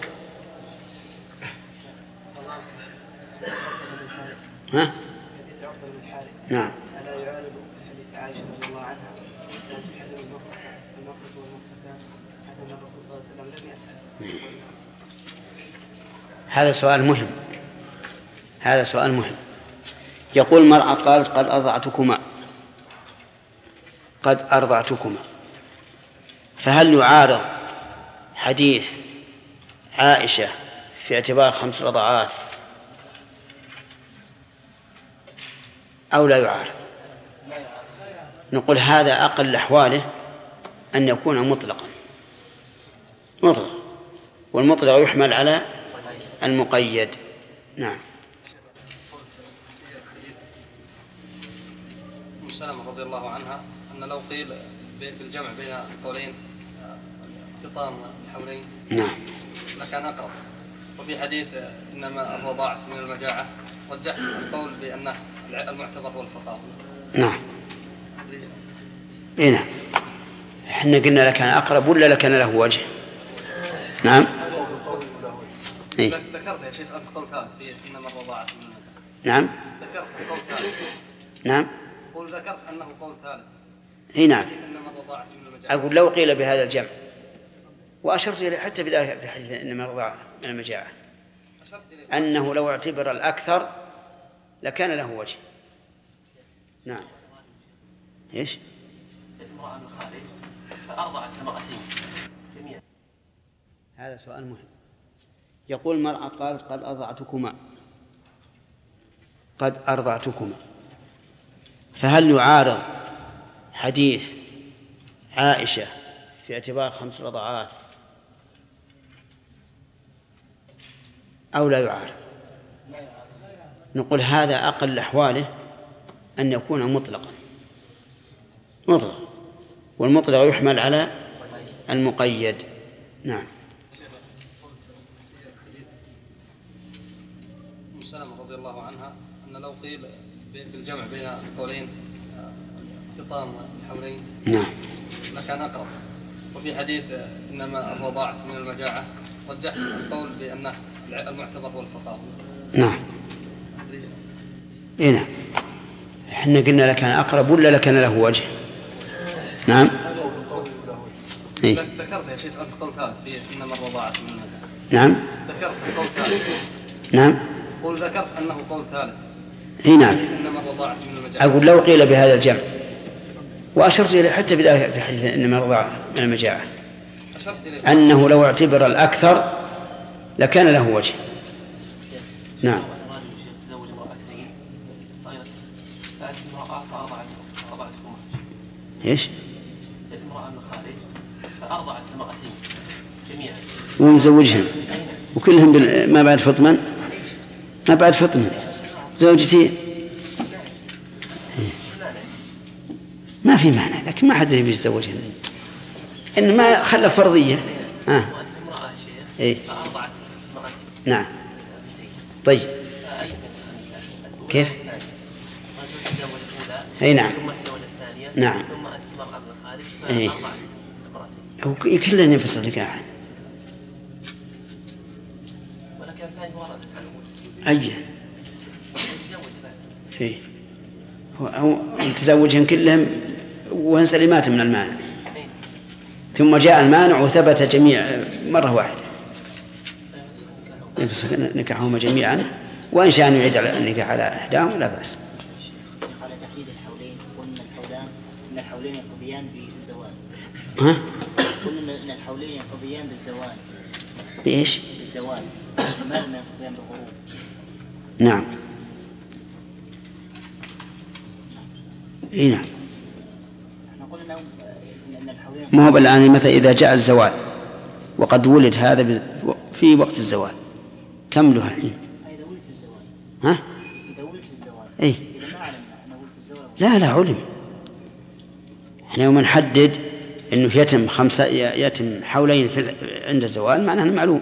ها؟ نعم. ألا يعارض حديث عائشة رضي الله عنها لا تحرم النصف والنصفتان حتى أن الرسول صلى الله عليه وسلم لم يسأل؟ هذا سؤال مهم. يقول المرأة قالت قد أرضعتكما، فهل يعارض حديث عائشة في اعتبار 5 رضعات أو لا يعارض؟ نقول هذا أقل أحواله أن يكون مطلق، والمطلق يحمل على المقيد. نعم. سلمة رضي الله عنها أن لو قيل بالجمع بين القولين فطام الحولين نعم لكان أقرب. وفي حديث إنما الرضاعة من المجاعة رجحت القول بأن المعتبر هو الفطام. نعم. هنا احنا قلنا لكان أقرب ولا لكان له وجه؟ نعم. ذكرت يا شيخ أنت قول ثالث إنما الرضاعة من المجاعة. نعم. ذكرت قول ثالث. نعم. ذكرت أنه قول ثالث. هي نعم. إنما الرضاعة من المجاعة. أقول لو قيل بهذا الجمع، وأشرت إليه حتى في حديث إنما الرضاعة من المجاعة أنه لو اعتبر الأكثر لكان له وجه. نعم. إيش؟ امرأة من الخارج فأرضعت المرأتين جميعا. هذا سؤال مهم. يقول المرأة قالت قد أرضعتكما، قد أرضعتكما، فهل يعارض حديث عائشة في اعتبار 5 رضعات أو لا يعارض؟ نقول هذا أقل أحواله أن يكون مطلقا، والمطلق يحمل على المقيد. نعم. سلمة رضي الله عنها أن لو قيل بالجمع بين القولين فطام الحولين نعم لكان أقرب. وفي حديث إنما الرضاعة من المجاعة رجحت القول بأنه المعتبر هو الفطام. نعم. إيه نعم. احنا قلنا لكان أقرب ولا لكان له وجه؟ نعم. إيه؟ ذكرت يا شيخ أنت قول ثالث في إنما الرضاعة من المجاعة. نعم. ذكرت قول ثالث. نعم. ذكرت أنه قول ثالث. إيه نعم. إنما الرضاعة من المجاعة. أقول لو قيل بهذا الجمع، وأشرت إليه حتى في حديث إنما الرضاعة من المجاعة أنه لو اعتبر الأكثر لكان له وجه. نعم. تزوج امرأتين صغيرتين فأتت امرأة فأرضعتكما. إيش؟ جاءت امرأة من الخارج فأرضعت المرأتين جميعا ومزوجهم وكلهم ما بعد فطما، ما بعد فطما زوجتي ما في معنى، لكن ما حد يبي يتزوجها، إن ما خلى فرضية. إيه؟ نعم. طيب كيف؟ أي نعم. نعم. إيه؟ هو كلنا ينفصل نكاحا. أي إيه؟ هو تزوجهم كلهم وهن سليمات من المانع، ثم جاء المانع وثبت جميع مرة واحدة ينفسخ نكاحهما جميعا، وإن شاء أن يعيد النكاح على إحداهما لا بأس. على تقييد الحولين قلنا إن الحولين ينقضيان بالزوال. ها؟ قلنا إن الحولين ينقضيان بالزوال. بإيش؟ بالزوال. ما لم ينقضيان بالغروب. نعم. إيه نعم. احنا قلنا إن الحولين ما هو الآن مثلا إذا جاء الزوال وقد ولد هذا في وقت الزوال كم له الحين؟ إذا ولد في الزوال. ها؟ إذا ولد في الزوال. إيه؟ إذا ما علمنا أنه ولد في الزوال. لا علم. احنا يوم نحدد إنه يتم حولين عند الزوال معناه معلوم.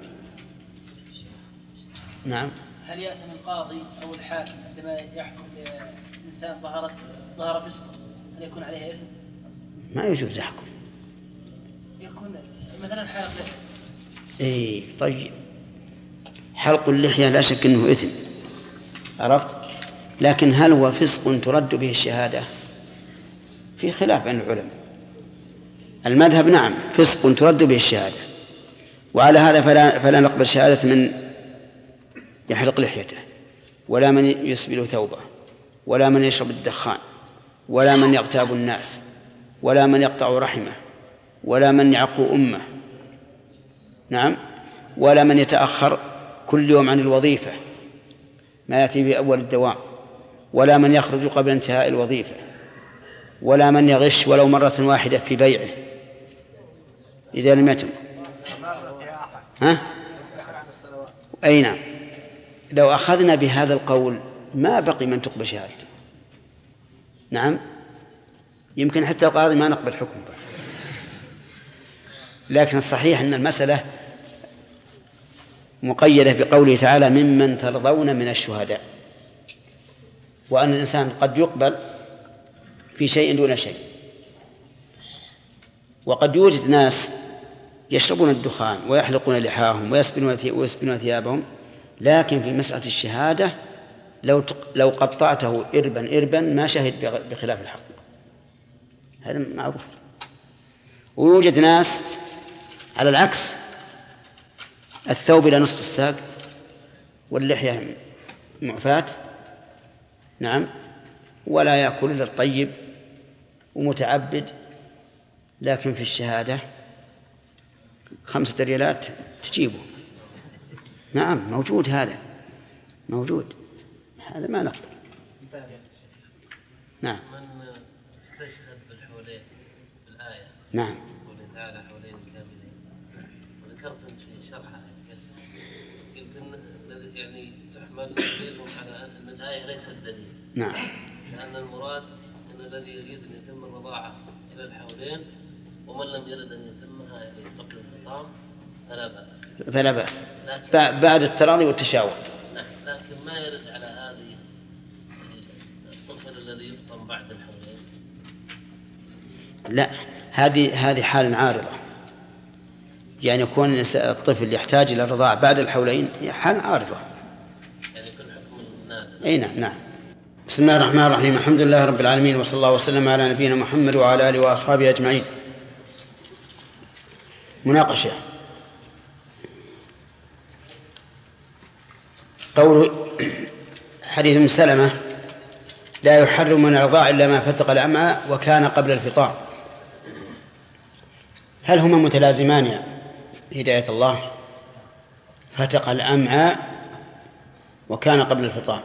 نعم. هل يأثم القاضي أو الحاكم عندما يحكم لإنسان ظهر فسقه هل يكون عليه إثم؟ ما يجوز يحكم. يكون مثلا حلق لحية. إيه طيب، حلق اللحية لا شك أنه إثم، عرفت؟ لكن هل هو فسق ترد به الشهادة؟ في خلاف بين العلماء. المذهب نعم فسق ترد به الشهادة، وعلى هذا فلا نقبل شهادة من يحلق لحيته، ولا من يسبل ثوبه، ولا من يشرب الدخان، ولا من يغتاب الناس، ولا من يقطع رحمه، ولا من يعق أمه. نعم. ولا من يتأخر كل يوم عن الوظيفة ما يأتي بأول الدوام، ولا من يخرج قبل انتهاء الوظيفة، ولا من يغش ولو مرة واحدة في بيعه إذا لم يتم. ها؟ أي نعم. لو أخذنا بهذا القول ما بقي من تقبل شهادته. نعم. يمكن حتى القاضي ما نقبل حكمه، لكن الصحيح أن المسألة مقيدة بقوله تعالى ممن ترضون من الشهداء، وأن الإنسان قد يقبل في شيء دون شيء. وقد يوجد ناس يشربون الدخان ويحلقون لحاهم ويسبلون ثيابهم، لكن في مسألة الشهادة لو قطعته إربا ما شهد بخلاف الحق، هذا معروف. ويوجد ناس على العكس، الثوب إلى نصف الساق واللحية معفاة، نعم، ولا يأكل إلا الطيب ومتعبد، لكن في الشهادة 5 ريالات تجيبه. نعم موجود، هذا موجود، هذا ما نقبل. نعم. من استشهد بالحولين في الآية، نعم، قوله تعالى حولين كاملين، وذكرت أنت في شرحها قلت إن يعني تحمل دليلهم على أن الآية ليست دليل. نعم. لأن المراد أن الذي يريد أن يتم الرضاعة إلى الحولين، ومن لم يرد أن يتمها يعني قبل الفطام فلا بأس بعد التراضي والتشاور. نعم، لكن ما يرد على هذه الطفل الذي يفطم بعد الحولين. لا، هذه حال عارضة، يعني يكون الطفل يحتاج إلى الرضاعة بعد الحولين حال عارضة، يعني كل حكم نادر. أي نعم. بسم الله الرحمن الرحيم، الحمد لله رب العالمين، وصلى الله وسلم على نبينا محمد وعلى آله وأصحابه أجمعين. مناقشة. قول حديث ابن سلمة لا يحرم من الرضاع إلا ما فتق الأمعاء وكان قبل الفطام، هل هما متلازمان يا هداية الله؟ فتق الأمعاء وكان قبل الفطام.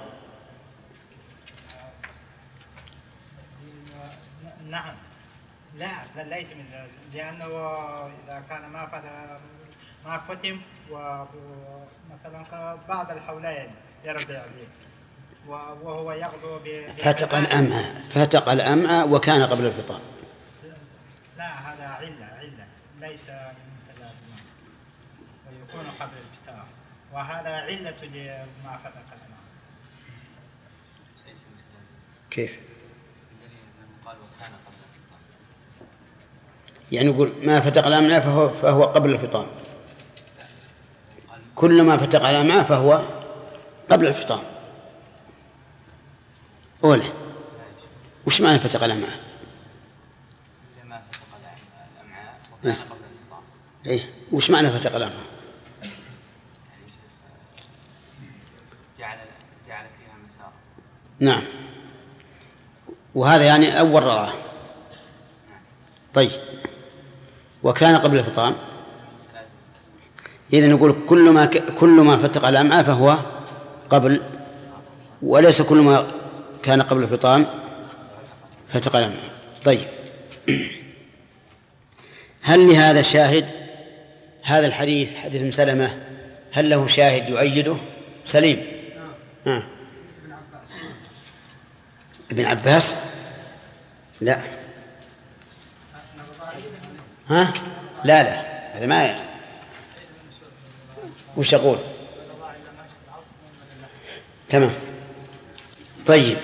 نعم، لا ليس من ذلك، لأنه إذا كان ما فتم ومثلا بعد الحولين يرضع به وهو يغدو فتق الأمعاء وكان قبل الفطام. لا، هذا علة ليس من متلازمان، ويكون قبل الفطام، وهذا علة لما فتق الأمعاء. كيف؟ يعني يقول ما فتق الأمعاء فهو قبل الفطام، كل ما فتق الأمعاء فهو قبل الفطام. أولا وش معنى فتق الأمعاء؟ ما فتق الأمعاء وكان قبل الفطام. إيه، وش معنى فتق الأمعاء؟ جعل فيها مسار. نعم، وهذا يعني أول رضاعة. طيب، وكان قبل الفطام، إذن نقول كل ما فتق الأمعاء فهو قبل، وليس كل ما كان قبل الفطام فتق الأمعاء. طيب، هل لهذا شاهد؟ هذا الحديث حديث ابن سلمة هل له شاهد يؤيده؟ سليم. ابن عباس؟ لا. لا هذا ما وش أقول؟ تمام. طيب،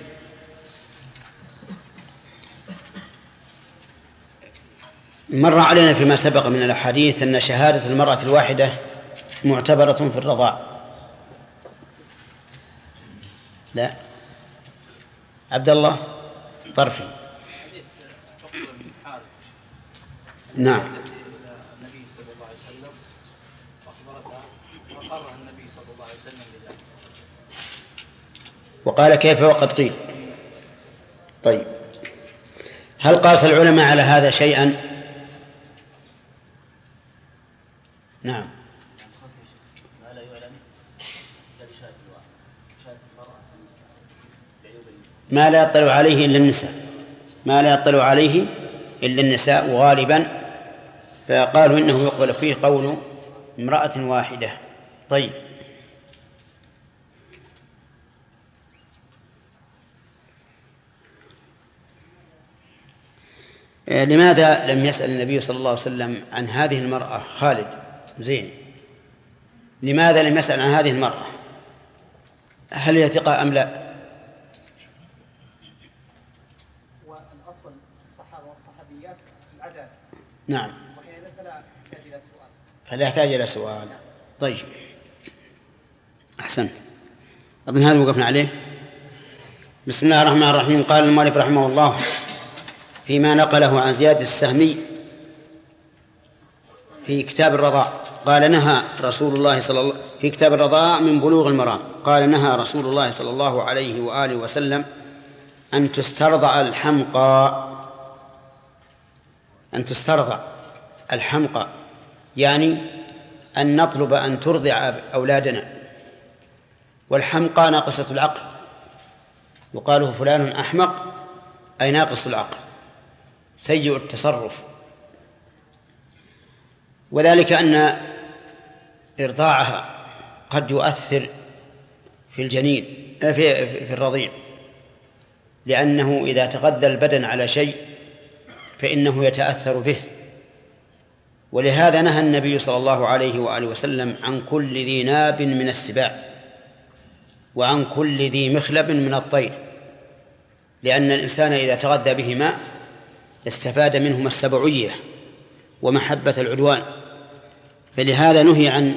مر علينا فيما سبق من الأحاديث أن شهادة المرأة الواحدة معتبرة في الرضاع. لا، عبد الله طرفي. نعم. النبي صلى الله عليه وسلم أخبرتها وقرر النبي صلى الله عليه وسلم بذلك، وقال كيف وقد قيل. طيب، هل قاس العلماء على هذا شيئا؟ نعم. ما لا يطلع عليه إلا النساء، ما لا يطلع عليه إلا النساء غالبا، فقالوا إنه يقبل فيه قول امرأة واحدة. طيب، لماذا لم يسأل النبي صلى الله عليه وسلم عن هذه المرأة خالد زين؟ لماذا لم يسأل عن هذه المرأة؟ هل هي ثقة أم لا؟ والأصل الصحابة والصحابيات العدالة، نعم، فلا يحتاج إلى سؤال. طيب، أحسنت. أظن هذا وقفنا عليه. بسم الله الرحمن الرحيم. قال المؤلف رحمه الله فيما نقله عن زياد السهمي في كتاب الرضاع، قال نهى رسول الله في كتاب الرضاع من بلوغ المرام، قال نهى رسول الله صلى الله عليه وآله وسلم أن تسترضع الحمقى، يعني أن نطلب أن ترضع أولادنا. والحمقى ناقصة العقل، يقال فلان أحمق أي ناقص العقل سيء التصرف. وذلك أن إرضاعها قد يؤثر في الجنين في الرضيع، لأنه إذا تغذى البدن على شيء فإنه يتأثر به. ولهذا نهى النبي صلى الله عليه وآله وسلم عن كل ذي ناب من السباع وعن كل ذي مخلب من الطير، لأن الإنسان إذا تغذى بهما استفاد منهما السبعية ومحبة العدوان، فلهذا نهي عن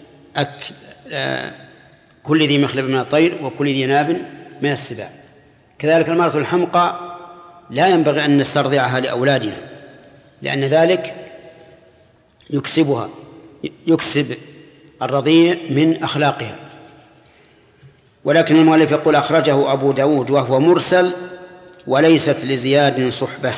كل ذي مخلب من الطير وكل ذي ناب من السباع. كذلك المرأة الحمقى لا ينبغي أن نسترضعها لأولادنا، لأن ذلك يكسب الرضيع من أخلاقها. ولكن المؤلف يقول أخرجه أبو داود وهو مرسل وليست لزياد صحبة،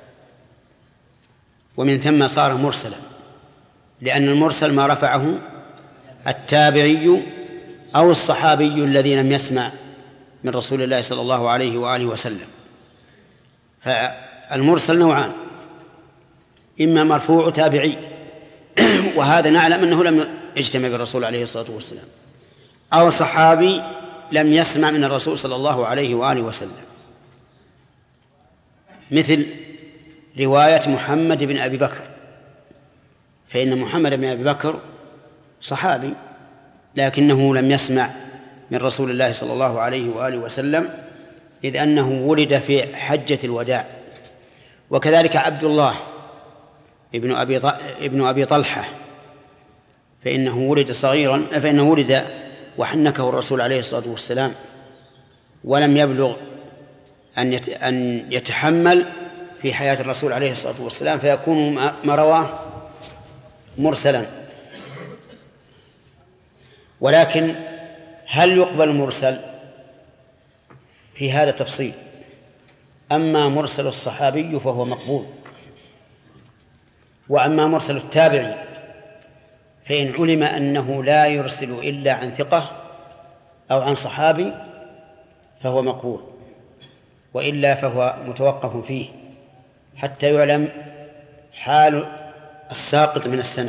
ومن ثم صار مرسلا، لأن المرسل ما رفعه التابعي أو الصحابي الذي لم يسمع من رسول الله صلى الله عليه وآله وسلم. فالمرسل نوعان، إما مرفوع تابعي وهذا نعلم أنه لم يجتمع بالرسول عليه الصلاة والسلام، أو صحابي لم يسمع من الرسول صلى الله عليه وآله وسلم، مثل رواية محمد بن أبي بكر، فإن محمد بن أبي بكر صحابي لكنه لم يسمع من رسول الله صلى الله عليه وآله وسلم، إذ أنه ولد في حجة الوداع. وكذلك عبد الله ابن أبي طلحة، فإنه ولد صغيرا، فإنه ولد وحنكه الرسول عليه الصلاة والسلام ولم يبلغ أن يتحمل في حياة الرسول عليه الصلاة والسلام، فيكون ما رواه مرسلا. ولكن هل يقبل مرسل؟ في هذا تفصيل. أما مرسل الصحابي فهو مقبول، وأما مرسل التابعي فإن علم أنه لا يرسل إلا عن ثقة أو عن صحابي فهو مقبول، وإلا فهو متوقف فيه حتى يعلم حال الساقط من السند.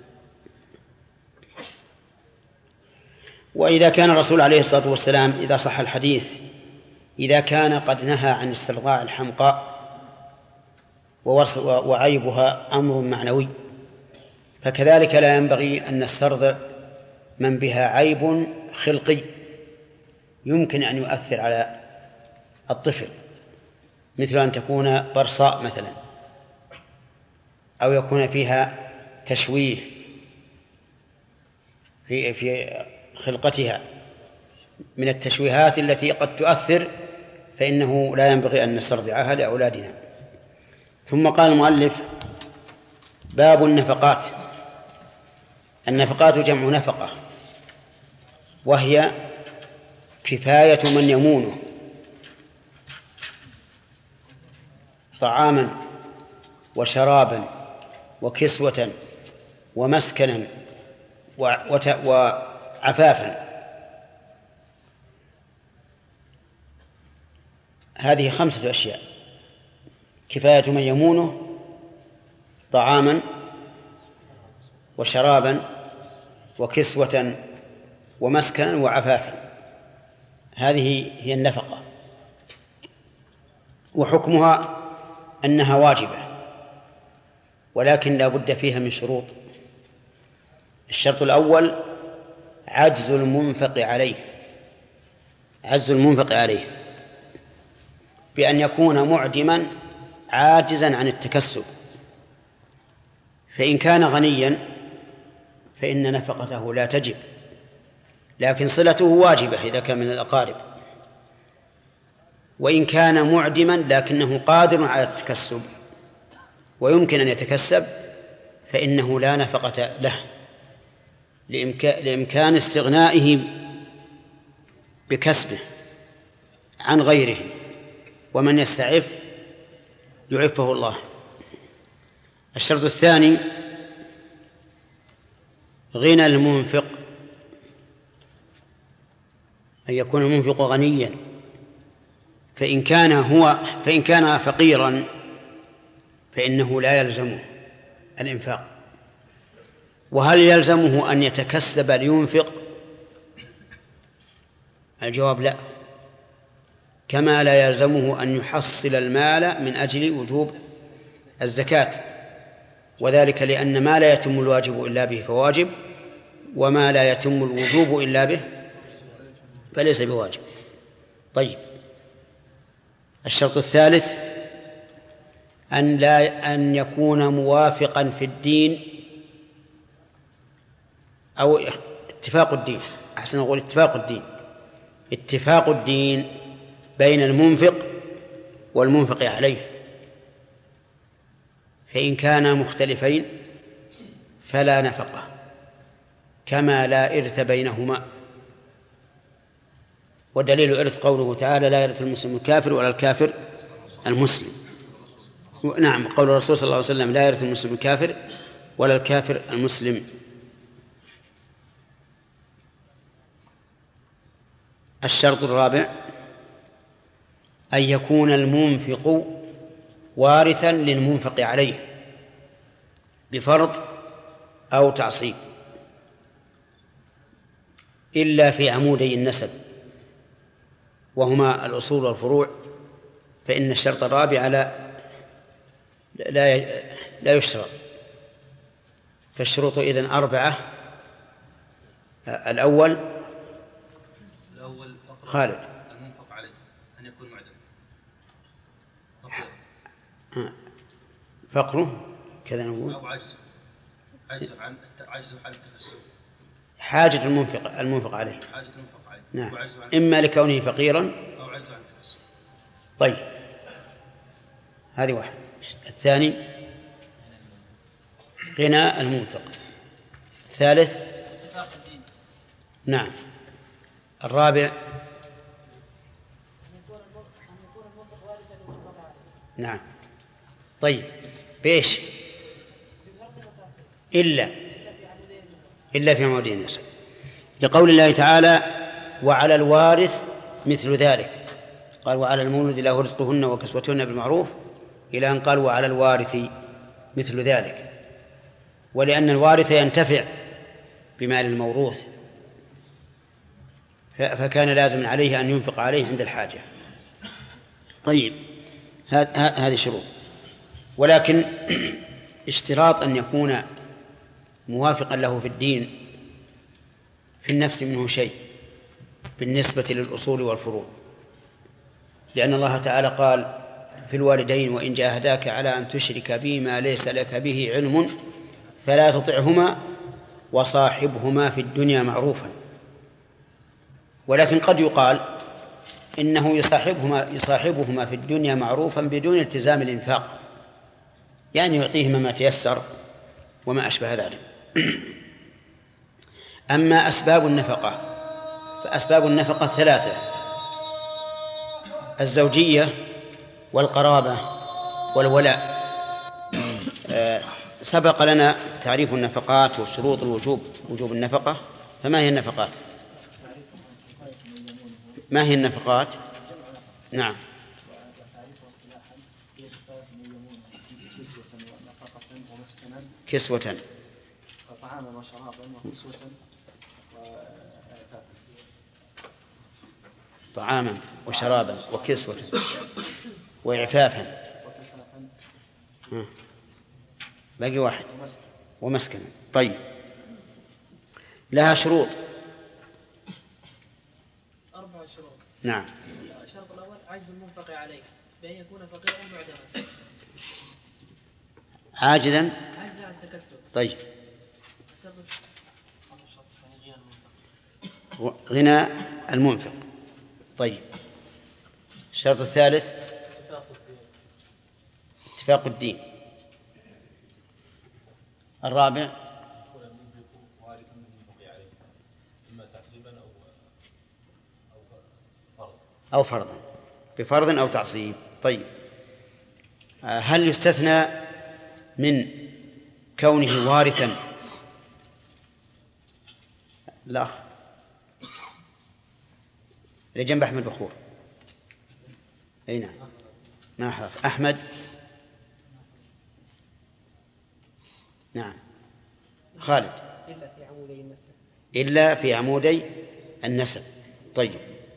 وإذا كان الرسول عليه الصلاة والسلام إذا صح الحديث إذا كان قد نهى عن استرضاع الحمقاء وعيبها أمر معنوي، فكذلك لا ينبغي أن نسترضع من بها عيب خلقي يمكن أن يؤثر على الطفل، مثل أن تكون برصاء مثلا، أو يكون فيها تشويه في خلقتها من التشويهات التي قد تؤثر، فإنه لا ينبغي أن نسترضعها لأولادنا. ثم قال المؤلف: باب النفقات. النفقات جمع نفقة، وهي كفاية من يمونه طعاما وشرابا وكسوة ومسكنا وعفافا. هذه 5 أشياء: كفاية من يمونه طعاما وشرابا وكسوة ومسكنا وعفافا. هذه هي النفقة، وحكمها أنها واجبة، ولكن لا بد فيها من شروط. الشرط الأول عجز المنفق عليه بأن يكون معدما عاجزا عن التكسب، فإن كان غنيا فإن نفقته لا تجب، لكن صلته واجبة إذا كان من الأقارب. وإن كان معدما لكنه قادر على التكسب ويمكن أن يتكسب فإنه لا نفقة له لإمكان استغنائه بكسبه عن غيره، ومن يستعف يعفه الله. الشرط الثاني غنى المنفق، أن يكون المنفق غنيا. فإن كان فقيرا فإنه لا يلزمه الإنفاق. وهل يلزمه أن يتكسب لينفق؟ الجواب لا، كما لا يلزمه أن يحصل المال من أجل وجوب الزكاة، وذلك لأن ما لا يتم الواجب إلا به فواجب، وما لا يتم الوجوب إلا به فليس بواجب. طيب، الشرط الثالث أن يكون موافقا في الدين أو اتفاق الدين، أحسن أقول اتفاق الدين بين المنفق والمنفق عليه. فإن كانا مختلفين فلا نفقة، كما لا إرث بينهما. ودليل الإرث قوله تعالى: لا يرث المسلم الكافر ولا الكافر المسلم. نعم، قول الرسول صلى الله عليه وسلم: لا يرث المسلم الكافر ولا الكافر المسلم. الشرط الرابع أن يكون المنفق وارثا للمنفق عليه بفرض أو تعصيب، إلا في عمودي النسب وهما الأصول والفروع، فإن الشرط الرابع لا يشترط. فالشروط إذن 4. الأول خالد المنفق عليه أن يكون معدم، فقره كذا نقول، أو عجزه عن التكسب، حاجة المنفق عليه، نعم، إما لكونه فقيرا أو عجزه عن التكسب. طيب، هذه واحد. الثاني غنى المنفق. الثالث نعم. الرابع نعم. طيب، بإيش؟ إلا في عمودي النسب، لقول الله تعالى: وعلى الوارث مثل ذلك. قال: وعلى المولود له رزقهن وكسوتهن بالمعروف، إلى أن قال: وعلى الوارث مثل ذلك. ولأن الوارث ينتفع بمال الموروث، فكان لازم عليه أن ينفق عليه عند الحاجة. طيب، هذه شروط. ولكن اشتراط أن يكون موافقا له في الدين في النفس منه شيء بالنسبة للأصول والفروع، لأن الله تعالى قال في الوالدين: وإن جاهداك على أن تشرك بي ما ليس لك به علم فلا تطعهما وصاحبهما في الدنيا معروفا. ولكن قد يقال إنه يصاحبهما في الدنيا معروفا بدون التزام الإنفاق، يعني يعطيهما ما تيسر وما أشبه ذلك. أما أسباب النفقة فأسباب النفقة 3: الزوجية والقرابة والولاء. سبق لنا تعريف النفقات وشروط وجوب النفقة. فما هي النفقات؟ ما هي النفقات؟ نعم. كسوة طعاما وشرابا وكسوة طعاما وشرابا وكسوة وإعفافا. باقي واحد: ومسكنا. طيب، لها شروط 4 شروط. نعم. الشرط الأول عجز المنفق عليه بأن يكون فقيرا معدما. عاجزا عن التكسب طيب غنى المنفق. طيب الشرط الثالث اتفاق الدين. الرابع أو فرضا، بفرض أو تعصيب. طيب هل يستثنى من كونه وارثا؟ لا، لجنب أحمد بخور. أي نعم، ما حضر أحمد. نعم خالد. إلا في عمودي النسب. طيب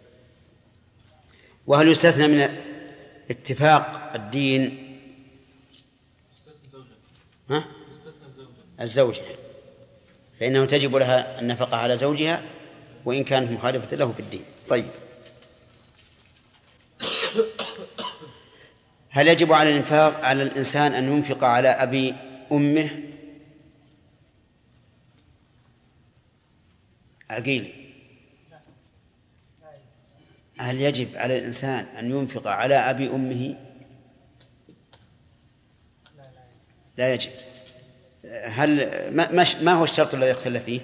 وهل يستثنى من اتفاق الدين؟ الزوجة، فإنه تجب لها النفقة على زوجها وإن كانت مخالفة له في الدين. طيب هل يجب على الإنفاق على الإنسان أن ينفق على أبي أمه؟ عقيل، هل يجب على الإنسان أن ينفق على أبي أمه؟ لا يجب. هل ما هو الشرط الذي اختلف فيه؟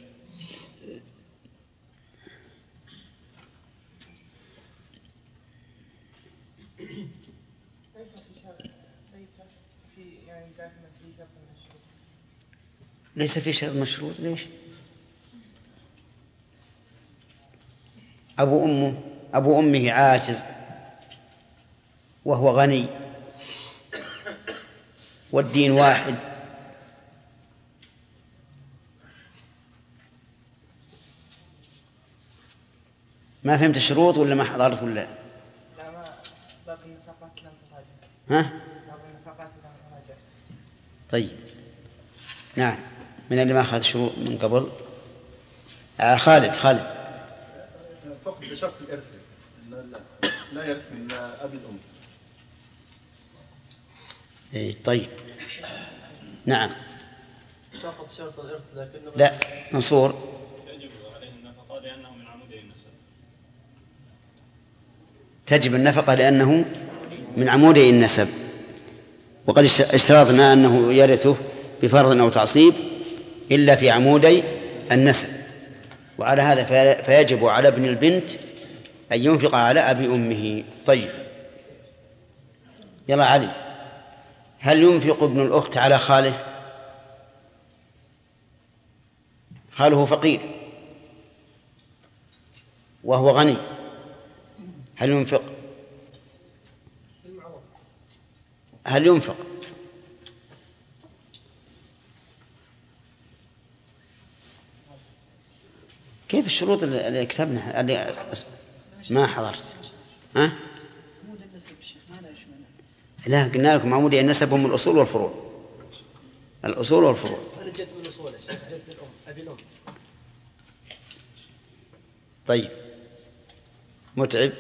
ليس في شرط مشروط. ليش؟ أبو أمه عاجز وهو غني والدين واحد، ما فهمت الشروط ولا ما حضرت ولا؟ لا، ما باب النفقات لم تراجع. ها؟ باب النفقات لم تراجع. طيب نعم، من اللي ما أخذ شروط من قبل؟ خالد. فقط بشرط الإرث، لا يرث من أبي الأم. طيب نعم. سقط شرط الإرث لكنه لا، منصور. يجب عليه النفقة لأنه من عمودي النسب. تجب النفقة لأنه من عمودي النسب، وقد اشترطنا أنه يرثه بفرض أو تعصيب إلا في عمودي النسب. وعلى هذا فيجب على ابن البنت أن ينفق على أبي أمه. طيب يلا علي، هل ينفق ابن الأخت على خاله؟ خاله فقير وهو غني، هل ينفق؟ هل ينفق؟ كيف الشروط اللي كتبنا اللي ما حضرت؟ ها؟ لا، قلنا لكم عمودي النسب هم الأصول والفروع. الأصول والفروع. الجد من الأصول أبي الأم. طيب متعب،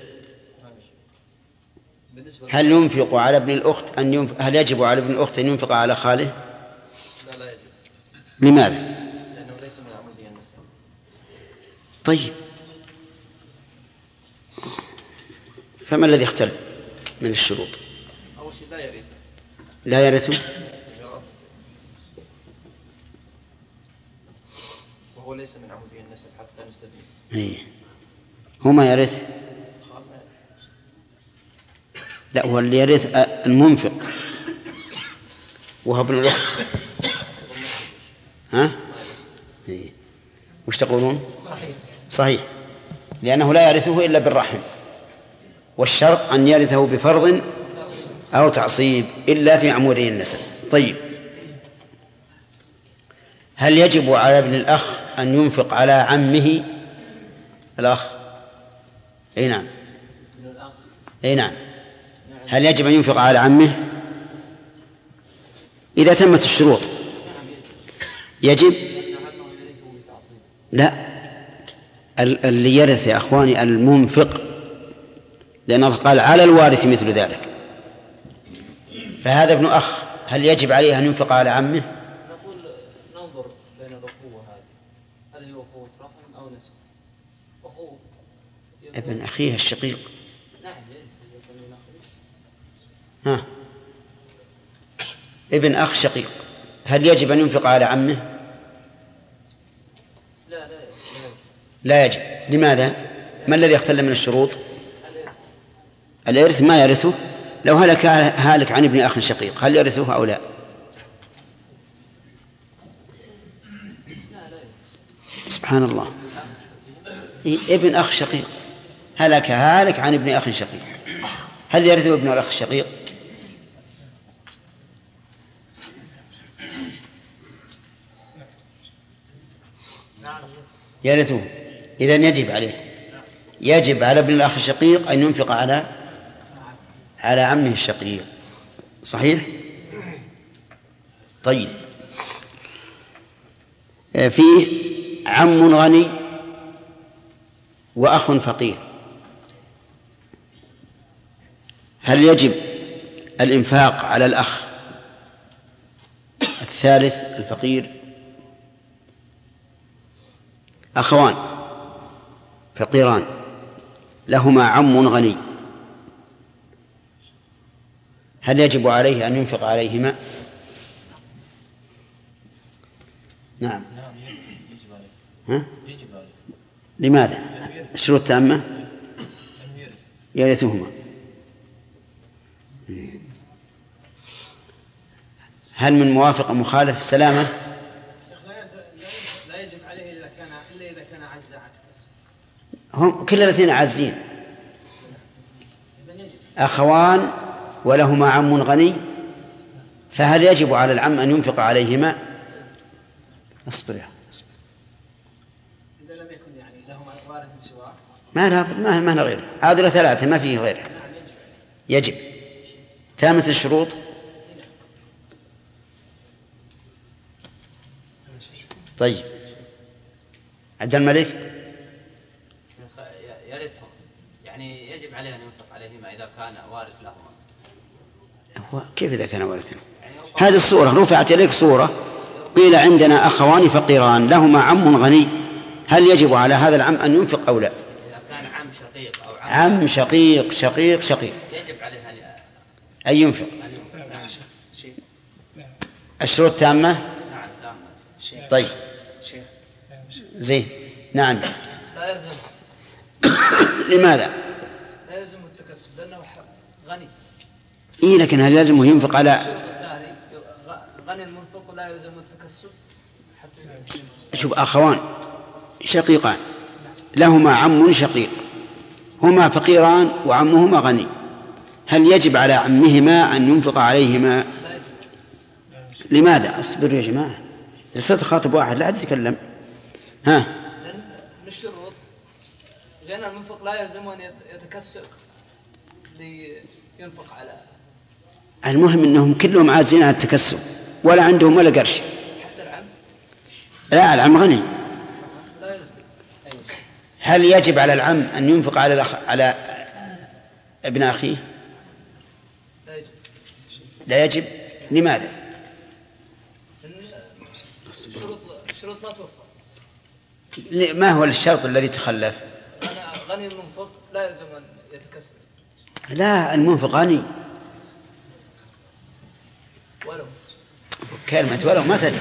هل ينفق على ابن الأخت هل يجب على ابن الأخت أن ينفق على خاله؟ لا يجب. لماذا؟ لأنه ليس من عمودي النسب. طيب فما الذي اختل من الشروط؟ أول شيء لا يرث. لا يرث، وهو ليس من عمودي النسب حتى نستدين. هو ما يرث. لا، هو اللي يرث المنفق وهو ابن الأخت. ها؟ وش تقولون؟ صحيح، لأنه لا يرثه إلا بالرحم، والشرط أن يرثه بفرض أو تعصيب إلا في عمودي النسب. طيب هل يجب على ابن الأخ أن ينفق على عمه الأخ؟ أي نعم. أي نعم. هل يجب أن ينفق على عمه إذا تمت الشروط؟ يجب. لا، اللي يرث يا أخواني المنفق، لأن الله قال على الوارث مثل ذلك. فهذا ابن أخ، هل يجب عليه أن ينفق على عمه؟ نقول ابن أخيه الشقيق. ها. ابن أخ شقيق هل يجب أن ينفق على عمه؟ لا يجب. لماذا؟ ما الذي يختل من الشروط؟ الإرث ما يرثه. لو هلك هالك عن ابن أخ شقيق هل يرثه أو لا؟ سبحان الله. ابن أخ شقيق هالك عن ابن أخ شقيق هل يرثه ابن الأخ الشقيق؟ يرثه. إذن يجب على ابن الأخ الشقيق أن ينفق على عمه الشقيق. صحيح؟ طيب. فيه عم غني وأخ فقير، هل يجب الإنفاق على الأخ الثالث الفقير؟ أخوان فقيران لهما عم غني، هل يجب عليه أن ينفق عليهما؟ نعم. يجب عليه. ها؟ يجب عليه. لماذا؟ الشروط التامة يرثهما. هل من موافق أو مخالف؟ سلامة. لا يجب عليه إلا إذا كان عاجزا عن التكسب. هم كل الاثنين عاجزين. أخوان ولهما عم غني، فهل يجب على العم أن ينفق عليهما؟ اصبر يا إذا لم يكن لهما وارث سواه ما غيره. هذول ثلاثة ما فيه غيره. يجب. تامة الشروط. طيب عبد الملك. يرثهم يجب عليه أن ينفق عليهما إذا كان وارث لهما. كيف إذا كان وارثا؟ هذه الصورة رفعت إليك صورة قيل عندنا أخوان فقيران لهما عم غني، هل يجب على هذا العم أن ينفق أو لا؟ إذا كان عم شقيق أو عم شقيق يجب عليه أن ينفق. الشروط تامة. نعم تامة. طيب زين. نعم. لا يلزم. لماذا؟ لا يلزم التكسب لأنه غني. لكن هل يلزمه ينفق على غني المنفق لا يلزم التكسب حتى. شوف أخوان شقيقان لهما عم شقيق هما فقيران وعمهما غني، هل يجب على عمهما أن ينفق عليهما؟ لا يجب. لماذا؟ اصبروا يا جماعة، صرت خاطب واحد لا أحد يتكلم. ها. لأن الشروط لأن المنفق لا يلزم أن يتكسب لينفق على. المهم أنهم كلهم عاجزين عن التكسب ولا عندهم ولا قرش. حتى العم. لا العم غني. لا يلزم. هل يجب على العم أن ينفق على ابن أخيه؟ لا يجب. لا يجب. لماذا؟ الشروط ما توفر. ما هو الشرط الذي تخلف؟ أنا غني المنفق لا يلزم أن يتكسب. لا المنفق غني. ولو كلمة ولو ما تصل.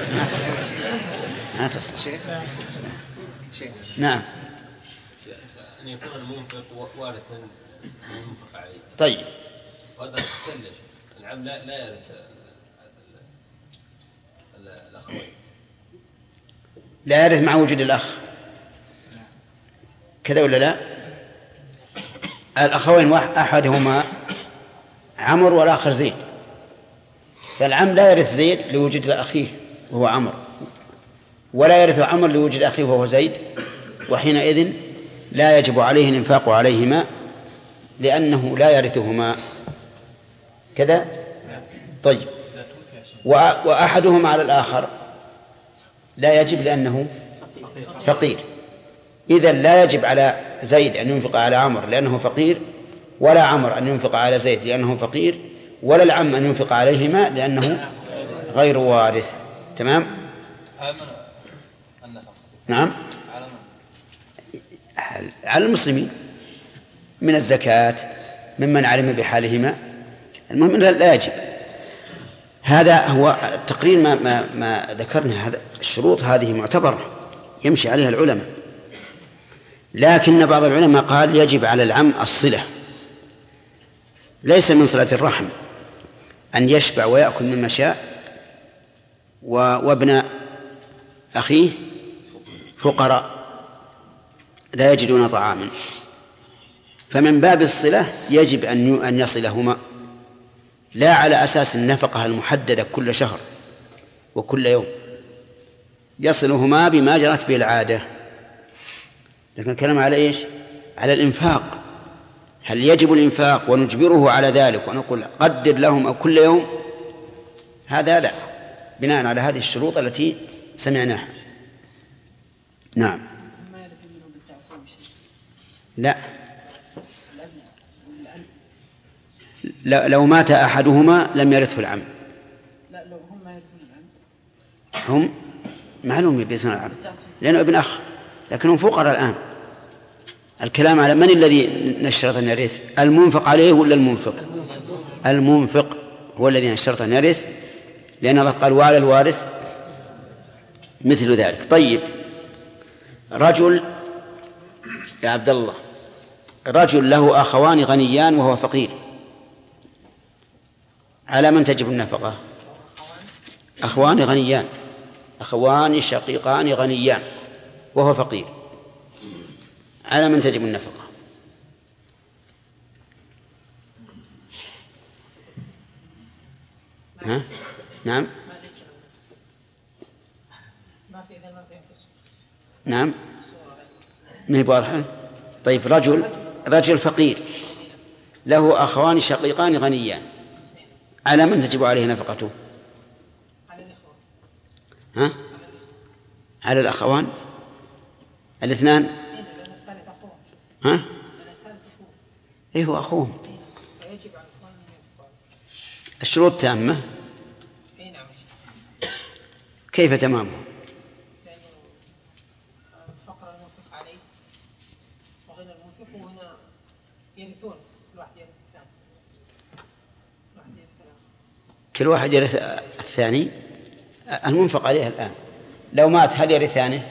نعم. أن يكون المنفق وارثا ينفق عليه. طيب. وهذا كلش العم لا يرث الأخوين. لا يرث مع وجود الأخ كذا ولا لا؟ الأخوين أحدهما عمر والآخر زيد، فالعم لا يرث زيد لوجود أخيه وهو عمر، ولا يرث عمر لوجود أخيه وهو زيد، وحينئذ لا يجب عليه الإنفاق عليهما لأنه لا يرثهما كذا. طيب. وأحدهما على الآخر لا يجب لأنه فقير، إذن لا يجب على زيد أن ينفق على عمر لأنه فقير، ولا عمر أن ينفق على زيد لأنه فقير، ولا العم أن ينفق عليهما لأنه غير وارث. تمام؟ النفقة. نعم. على المسلمين. من الزكاة ممن علم بحالهما، المهم لا يجب. هذا هو تقرير ما ذكرنا. هذا الشروط هذه معتبرة يمشي عليها العلماء، لكن بعض العلماء قال يجب على العم الصلة، ليس من صلة الرحم أن يشبع ويأكل مما شاء وابن أخيه فقراء لا يجدون طعاما، فمن باب الصلة يجب أن يصلهما، لا على أساس النفقة المحددة كل شهر وكل يوم، يصلهما بما جرت به العادة. لكن الكلام على إيش؟ على الإنفاق. هل يجب الإنفاق ونجبره على ذلك ونقول قدر لهم كل يوم؟ هذا لا، بناء على هذه الشروط التي سمعناها. نعم. لا، لو مات أحدهما لم يرثه العم. لا، لو هم ما يرثون العم. هم معلوم يرثون العم لأنه ابن أخ، لكنهم فقراء الآن. الكلام على من الذي نشرط أن يرث، المنفق عليه ولا المنفق؟ المنفق هو الذي نشرط أن يرث، لأن الله قال وعلى الوارث مثل ذلك. طيب، رجل يا عبد الله، رجل له أخوان غنيان وهو فقير، على من تجب النفقة؟ أخوان غنيان، أخوان شقيقان غنيان وهو فقير، على من تجب النفقة؟ ها؟ نعم. نعم، ما هي واضحة. طيب، رجل فقير له أخوان شقيقان غنيان، على من تجب عليه نفقته؟ ها؟ على الأخوان الاثنان. ها؟ إيه هو أخوهم، الشروط تامة. كيف تمامه؟ فقر المنفق عليه وغير المنفق هنا يرثون، كل واحد يرث الثاني. المنفق عليه الآن لو مات هل يرثانه؟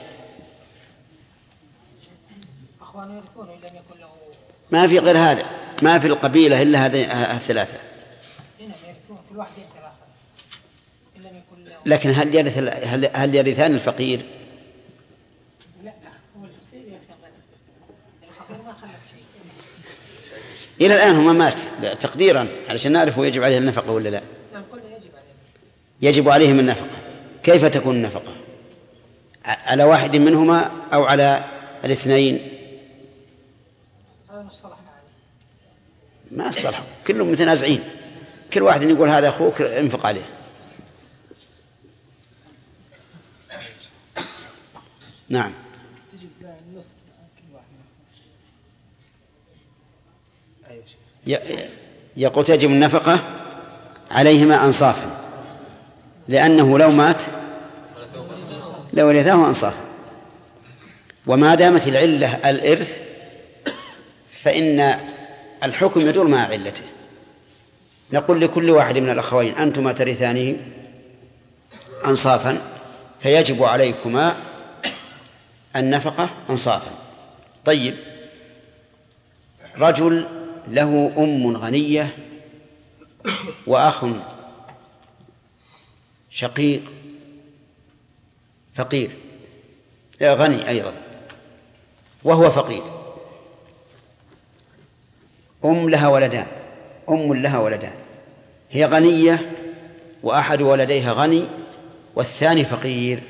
أخوانه يرثونه إن لم يكن له. ما في غير هذا، ما في القبيلة إلا هذه الثلاثة. هنا يرثون كل واحد يرث الآخر إن لم يكن له. لكن هل يرثان الفقير؟ لا، هو الفقير يرث الغني، الفقير ما خلف شيء. إلى الآن هو ما مات تقديرا علشان نعرف يجب عليه النفقة ولا لا. نعم، قلنا يجب عليه. يجب عليهم النفقة. كيف تكون النفقة؟ على واحد منهما أو على الاثنين؟ ما اصطلحوا، كلهم متنازعين، كل واحد يقول هذا أخوك انفق عليه. نعم. يقول تجب النفقة عليهما أنصافا، لأنه لو مات لورثاه أنصافا، وما دامت العلة الإرث فإن الحكم يدور مع علته. نقول لكل واحد من الأخوين أنتما ترثانه أنصافا فيجب عليكما النفقة أنصافا. طيب، رجل له أم غنية وأخ شقيق فقير غني أيضا وهو فقير، أم لها ولدان، هي غنية وأحد ولديها غني والثاني فقير.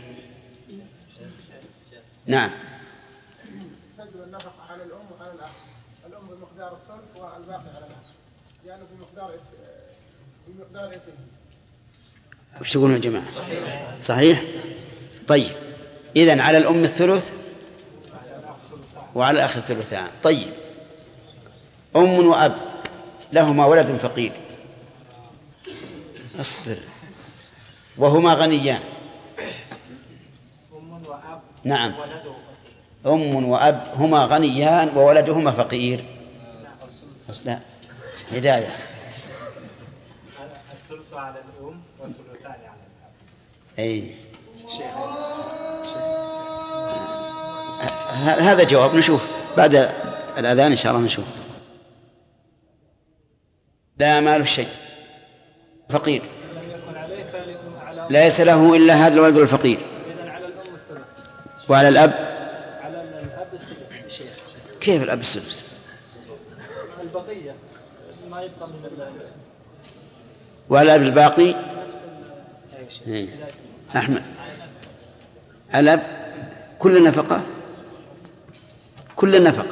نعم. تجب النفقة على الأم وعلى الأخ، الأم بمقدار الثلث والباقي على الأخ، يعني بمقدار يتم. وش تقولون يا جماعة؟ صحيح. طيب، إذن على الأم الثلث وعلى الأخ الثلثان. طيب، أم وأب لهما ولد فقير، أصبر، وهما غنيان. نعم، أم وأب هما غنيان وولدهما فقير. لا هداية. الثلث على الأم والثلثان على الأب. أي هذا جواب. نشوف بعد الأذان إن شاء الله نشوف. لا مال الشيء فقير ليس له إلا هذا الولد الفقير. وعلى الأب على الأب السدس يا شيخ. كيف الأب السدس؟ البقية ما يبقى من وعلى الأب الباقي أحمد الأب كل النفقة كل النفقة.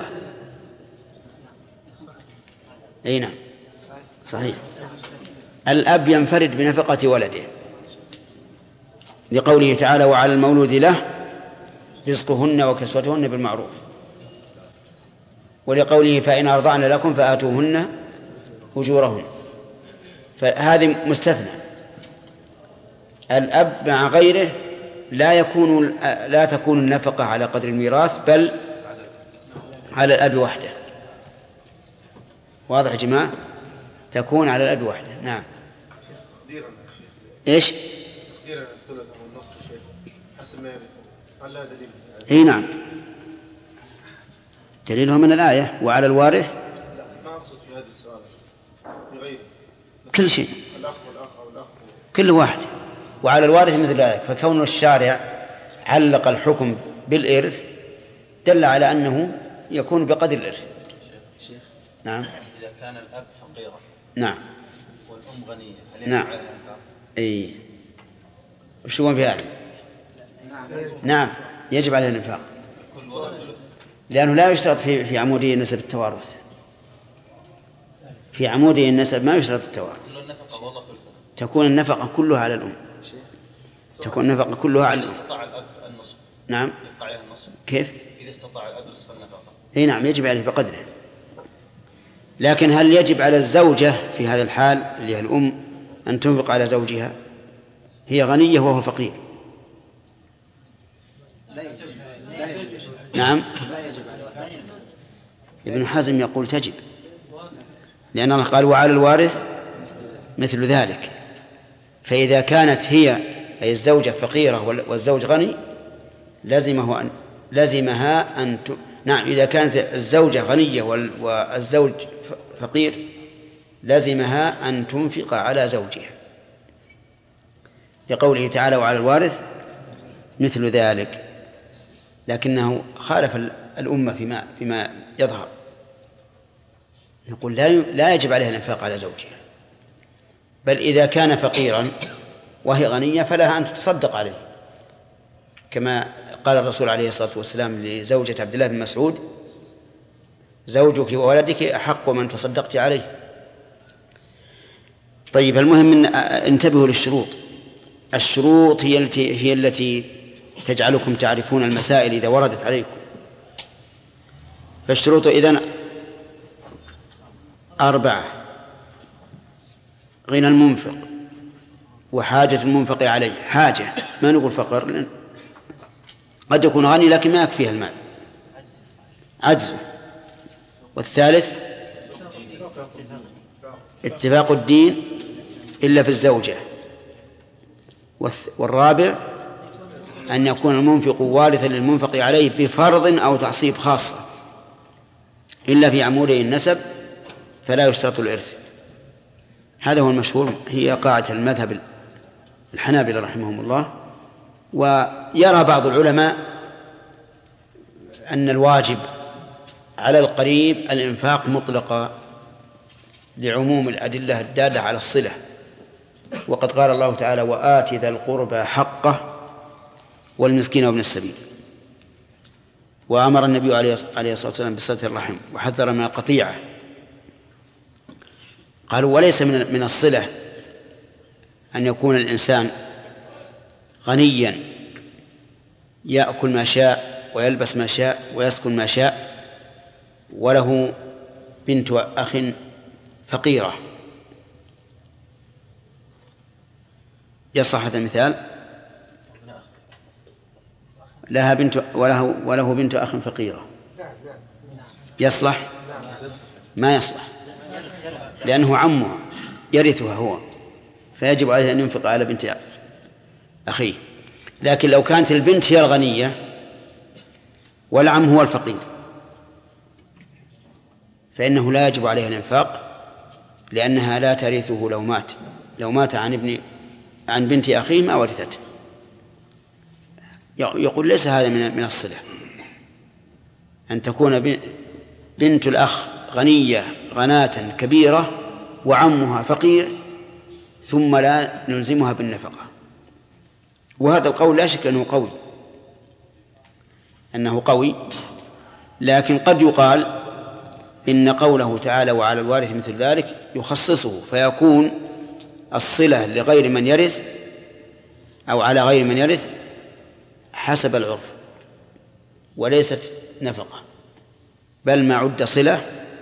أي نعم صحيح. الأب ينفرد بنفقة ولده لقوله تعالى وعلى المولود له رزقهن وكسوتهن بالمعروف، ولقوله فإن أرضعن لكم فآتوهن أجورهن، فهذه مستثنى. الأب مع غيره لا تكون النفقة على قدر الميراث بل على الأب وحده. واضح يا جماعة؟ تكون على الأب وحده. نعم. إيش؟ تقدير الثلث أو النصف شيء حسب ما يرث. هل لا دليل؟ إيه نعم دليله من الآية وعلى الوارث. لا ما أقصد في هذا السؤال في غيره. كل شيء الأخ والأخ أو الأخ كل واحد. وعلى الوارث مثل ذلك. فكون الشارع علق الحكم بالإرث دل على أنه يكون بقدر الإرث. شيخ. نعم. إذا كان الأب فقيرا. نعم. والأم غنية. هل نعم. أي وش هو في هذا؟ نعم يجب عليه الإنفاق لأنه لا يشترط في عمودية النسب التوارث. في عمودية النسب ما يشترط التوارث. تكون النفقة كلها على الأم. تكون النفقة كلها على الأم. إذا استطاع الأب النصف. نعم. يبقى عليه النصف. كيف؟ إذا استطاع الأب نصف النفقة. اي نعم يجب عليه بقدره. لكن هل يجب على الزوجة في هذا الحال اللي هي الأم أن تنفق على زوجها؟ هي غنية وهو فقير. نعم. ابن حزم يقول تجب، لأن الله قال وعلى الوارث مثل ذلك. فإذا كانت هي أي الزوجة فقيرة والزوج غني لزمها أن نعم إذا كانت الزوجة غنية والزوج فقير لزمها أن تنفق على زوجها لقوله تعالى وعلى الوارث مثل ذلك. لكنه خالف الأمة فيما يظهر. نقول لا يجب عليها الإنفاق على زوجها، بل إذا كان فقيرا وهي غنية فلها أن تتصدق عليه، كما قال الرسول عليه الصلاة والسلام لزوجة عبد الله بن مسعود زوجك وولدك أحق من تصدقت عليه. طيب المهم انتبهوا للشروط. الشروط هي التي تجعلكم تعرفون المسائل إذا وردت عليكم. فالشروط إذن 4: غنى المنفق وحاجة المنفق عليه. حاجة ما نقول فقر، لأن قد يكون غني لكن ما يكفيه المال، عجزه. والثالث اتفاق الدين إلا في الزوجة. والرابع أن يكون المنفق وارثا للمنفق عليه بفرض أو تعصيب خاصة، إلا في عمودي النسب فلا يشترط الإرث. هذا هو المشهور، هي قاعدة المذهب الحنابلة رحمهم الله. ويرى بعض العلماء أن الواجب على القريب الإنفاق مطلقا لعموم الأدلة الدالة على الصلة. وقد قال الله تعالى وآت ذا القربى حقه والمسكين وابن السبيل. وأمر النبي عليه الصلاة والسلام بصلة الرحم وحذر من القطيعة. قالوا وليس من الصلة أن يكون الإنسان غنيا يأكل ما شاء ويلبس ما شاء ويسكن ما شاء وله بنت أخ فقيرة. يصح هذا المثال؟ لها بنت وله بنت أخ فقيرة، يصلح؟ ما يصلح. لأنه عمها يرثها هو، فيجب عليه أن ينفق على بنت أخيه. لكن لو كانت البنت هي الغنية والعم هو الفقير فإنه لا يجب عليها الإنفاق، لأنها لا ترثه لو مات عن بنت أخيه ما ورثته. يقول ليس هذا من الصلة أن تكون بنت الأخ غنية غناة كبيرة وعمها فقير ثم لا نلزمها بالنفقة. وهذا القول لا شك أنه قوي، لكن قد يقال إن قوله تعالى وعلى الوارث مثل ذلك يخصصه، فيكون الصلة لغير من يرث أو على غير من يرث حسب العرف وليست نفقة، بل ما عد صلة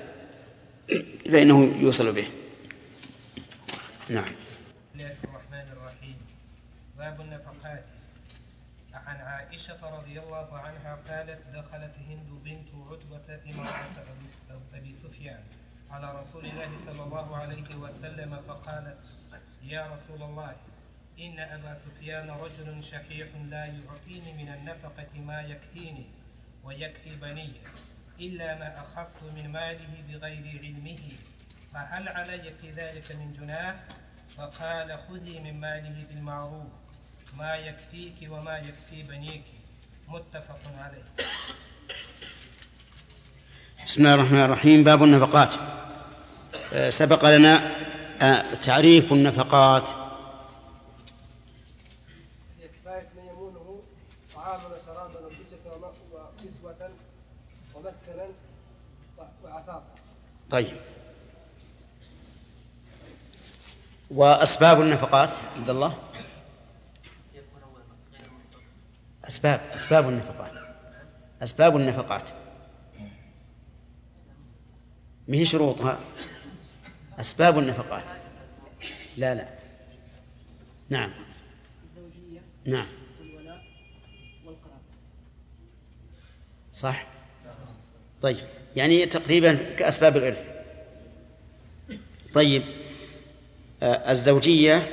فإنه يوصل به. نعم. بسم الله الرحمن الرحيم. باب النفقات. عن عائشة رضي الله عنها قالت دخلت هند بنت عتبة امرأة أبي سفيان على رسول الله صلى الله عليه وسلم فقالت يا رسول الله إن أبا سفيان رجل شحيح لا يعطيني من النفقة ما يكفيني ويكفي بني إلا ما أخذت من ماله بغير علمه، فهل علي في ذلك من جناح؟ فقال خذي من ماله بالمعروف ما يكفيك وما يكفي بنيك، متفق عليه. بسم الله الرحمن الرحيم. باب النفقات. سبق لنا تعريف النفقات. هي كفاية من يمونه طعاما وشرابا وكسوة ومسكنا وعفافا. طيب، وأسباب النفقات عبد الله؟ أسباب النفقات ما هي شروطها؟ أسباب النفقات. لا نعم الزوجية نعم والولاء والقرابة. صح. طيب، يعني تقريبا كأسباب الإرث. طيب، الزوجية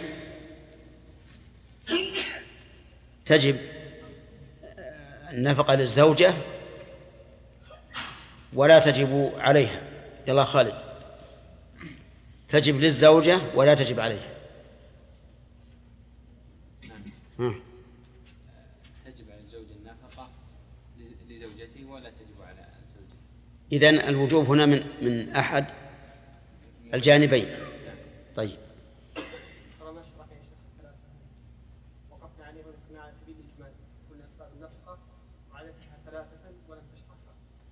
تجب النفقة للزوجة ولا تجب عليها. يلا خالد. تجب للزوجة ولا تجب عليها. تجب على الزوج النفقة لزوجته ولا تجب على زوجته. إذن الوجوب هنا من أحد الجانبين. طيب، وقفنا عليه ونحن على سبيل الإجمال كل أسباب النفقة وعليها ثلاثة ولم تشرحها.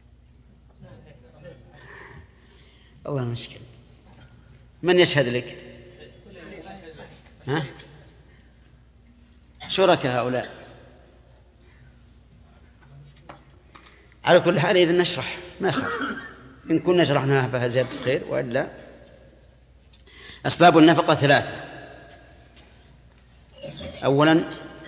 الله مشكلة. من يشهد لك؟ ها؟ شركاء هؤلاء. على كل حال إذن نشرح ما يخاف، إن كنا شرحناها فيها زيادة خير، وإلا أسباب النفقة ثلاثة. أولا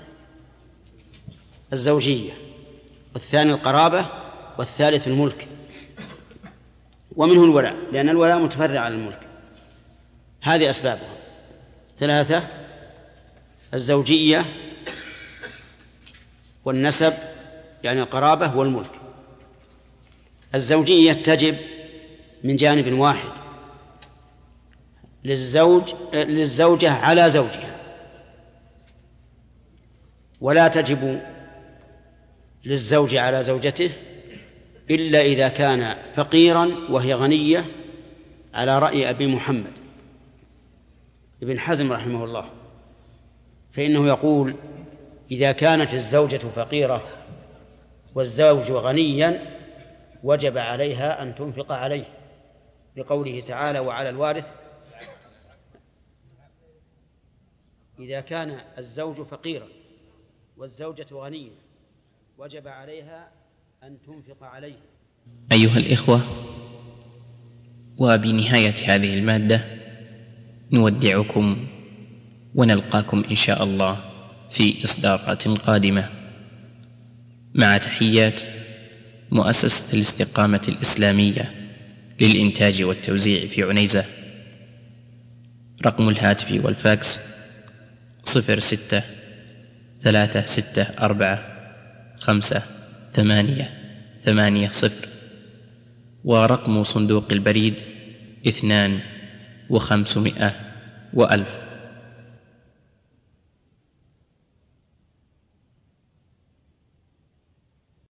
الزوجية، والثاني القرابة، والثالث الملك، ومنه الولاء لأن الولاء متفرع على الملك. هذه أسبابها ثلاثة: الزوجية والنسب يعني القرابة والملك. الزوجية تجب من جانب واحد للزوجة على زوجها، ولا تجب للزوج على زوجته إلا إذا كان فقيرا وهي غنية، على رأي أبي محمد ابن حزم رحمه الله، فإنه يقول إذا كانت الزوجة فقيرة والزوج غنيا وجب عليها أن تنفق عليه، لقوله تعالى وعلى الوارث. إذا كان الزوج فقيرا والزوجة غنية وجب عليها أن تنفق عليه. أيها الإخوة، وبنهاية هذه المادة نودعكم ونلقاكم إن شاء الله في إصدارات قادمة، مع تحيات مؤسسة الاستقامة الإسلامية للإنتاج والتوزيع في عنيزة. رقم الهاتف والفاكس 06-364-5-8-8-0، ورقم صندوق البريد 2 و500 و1000.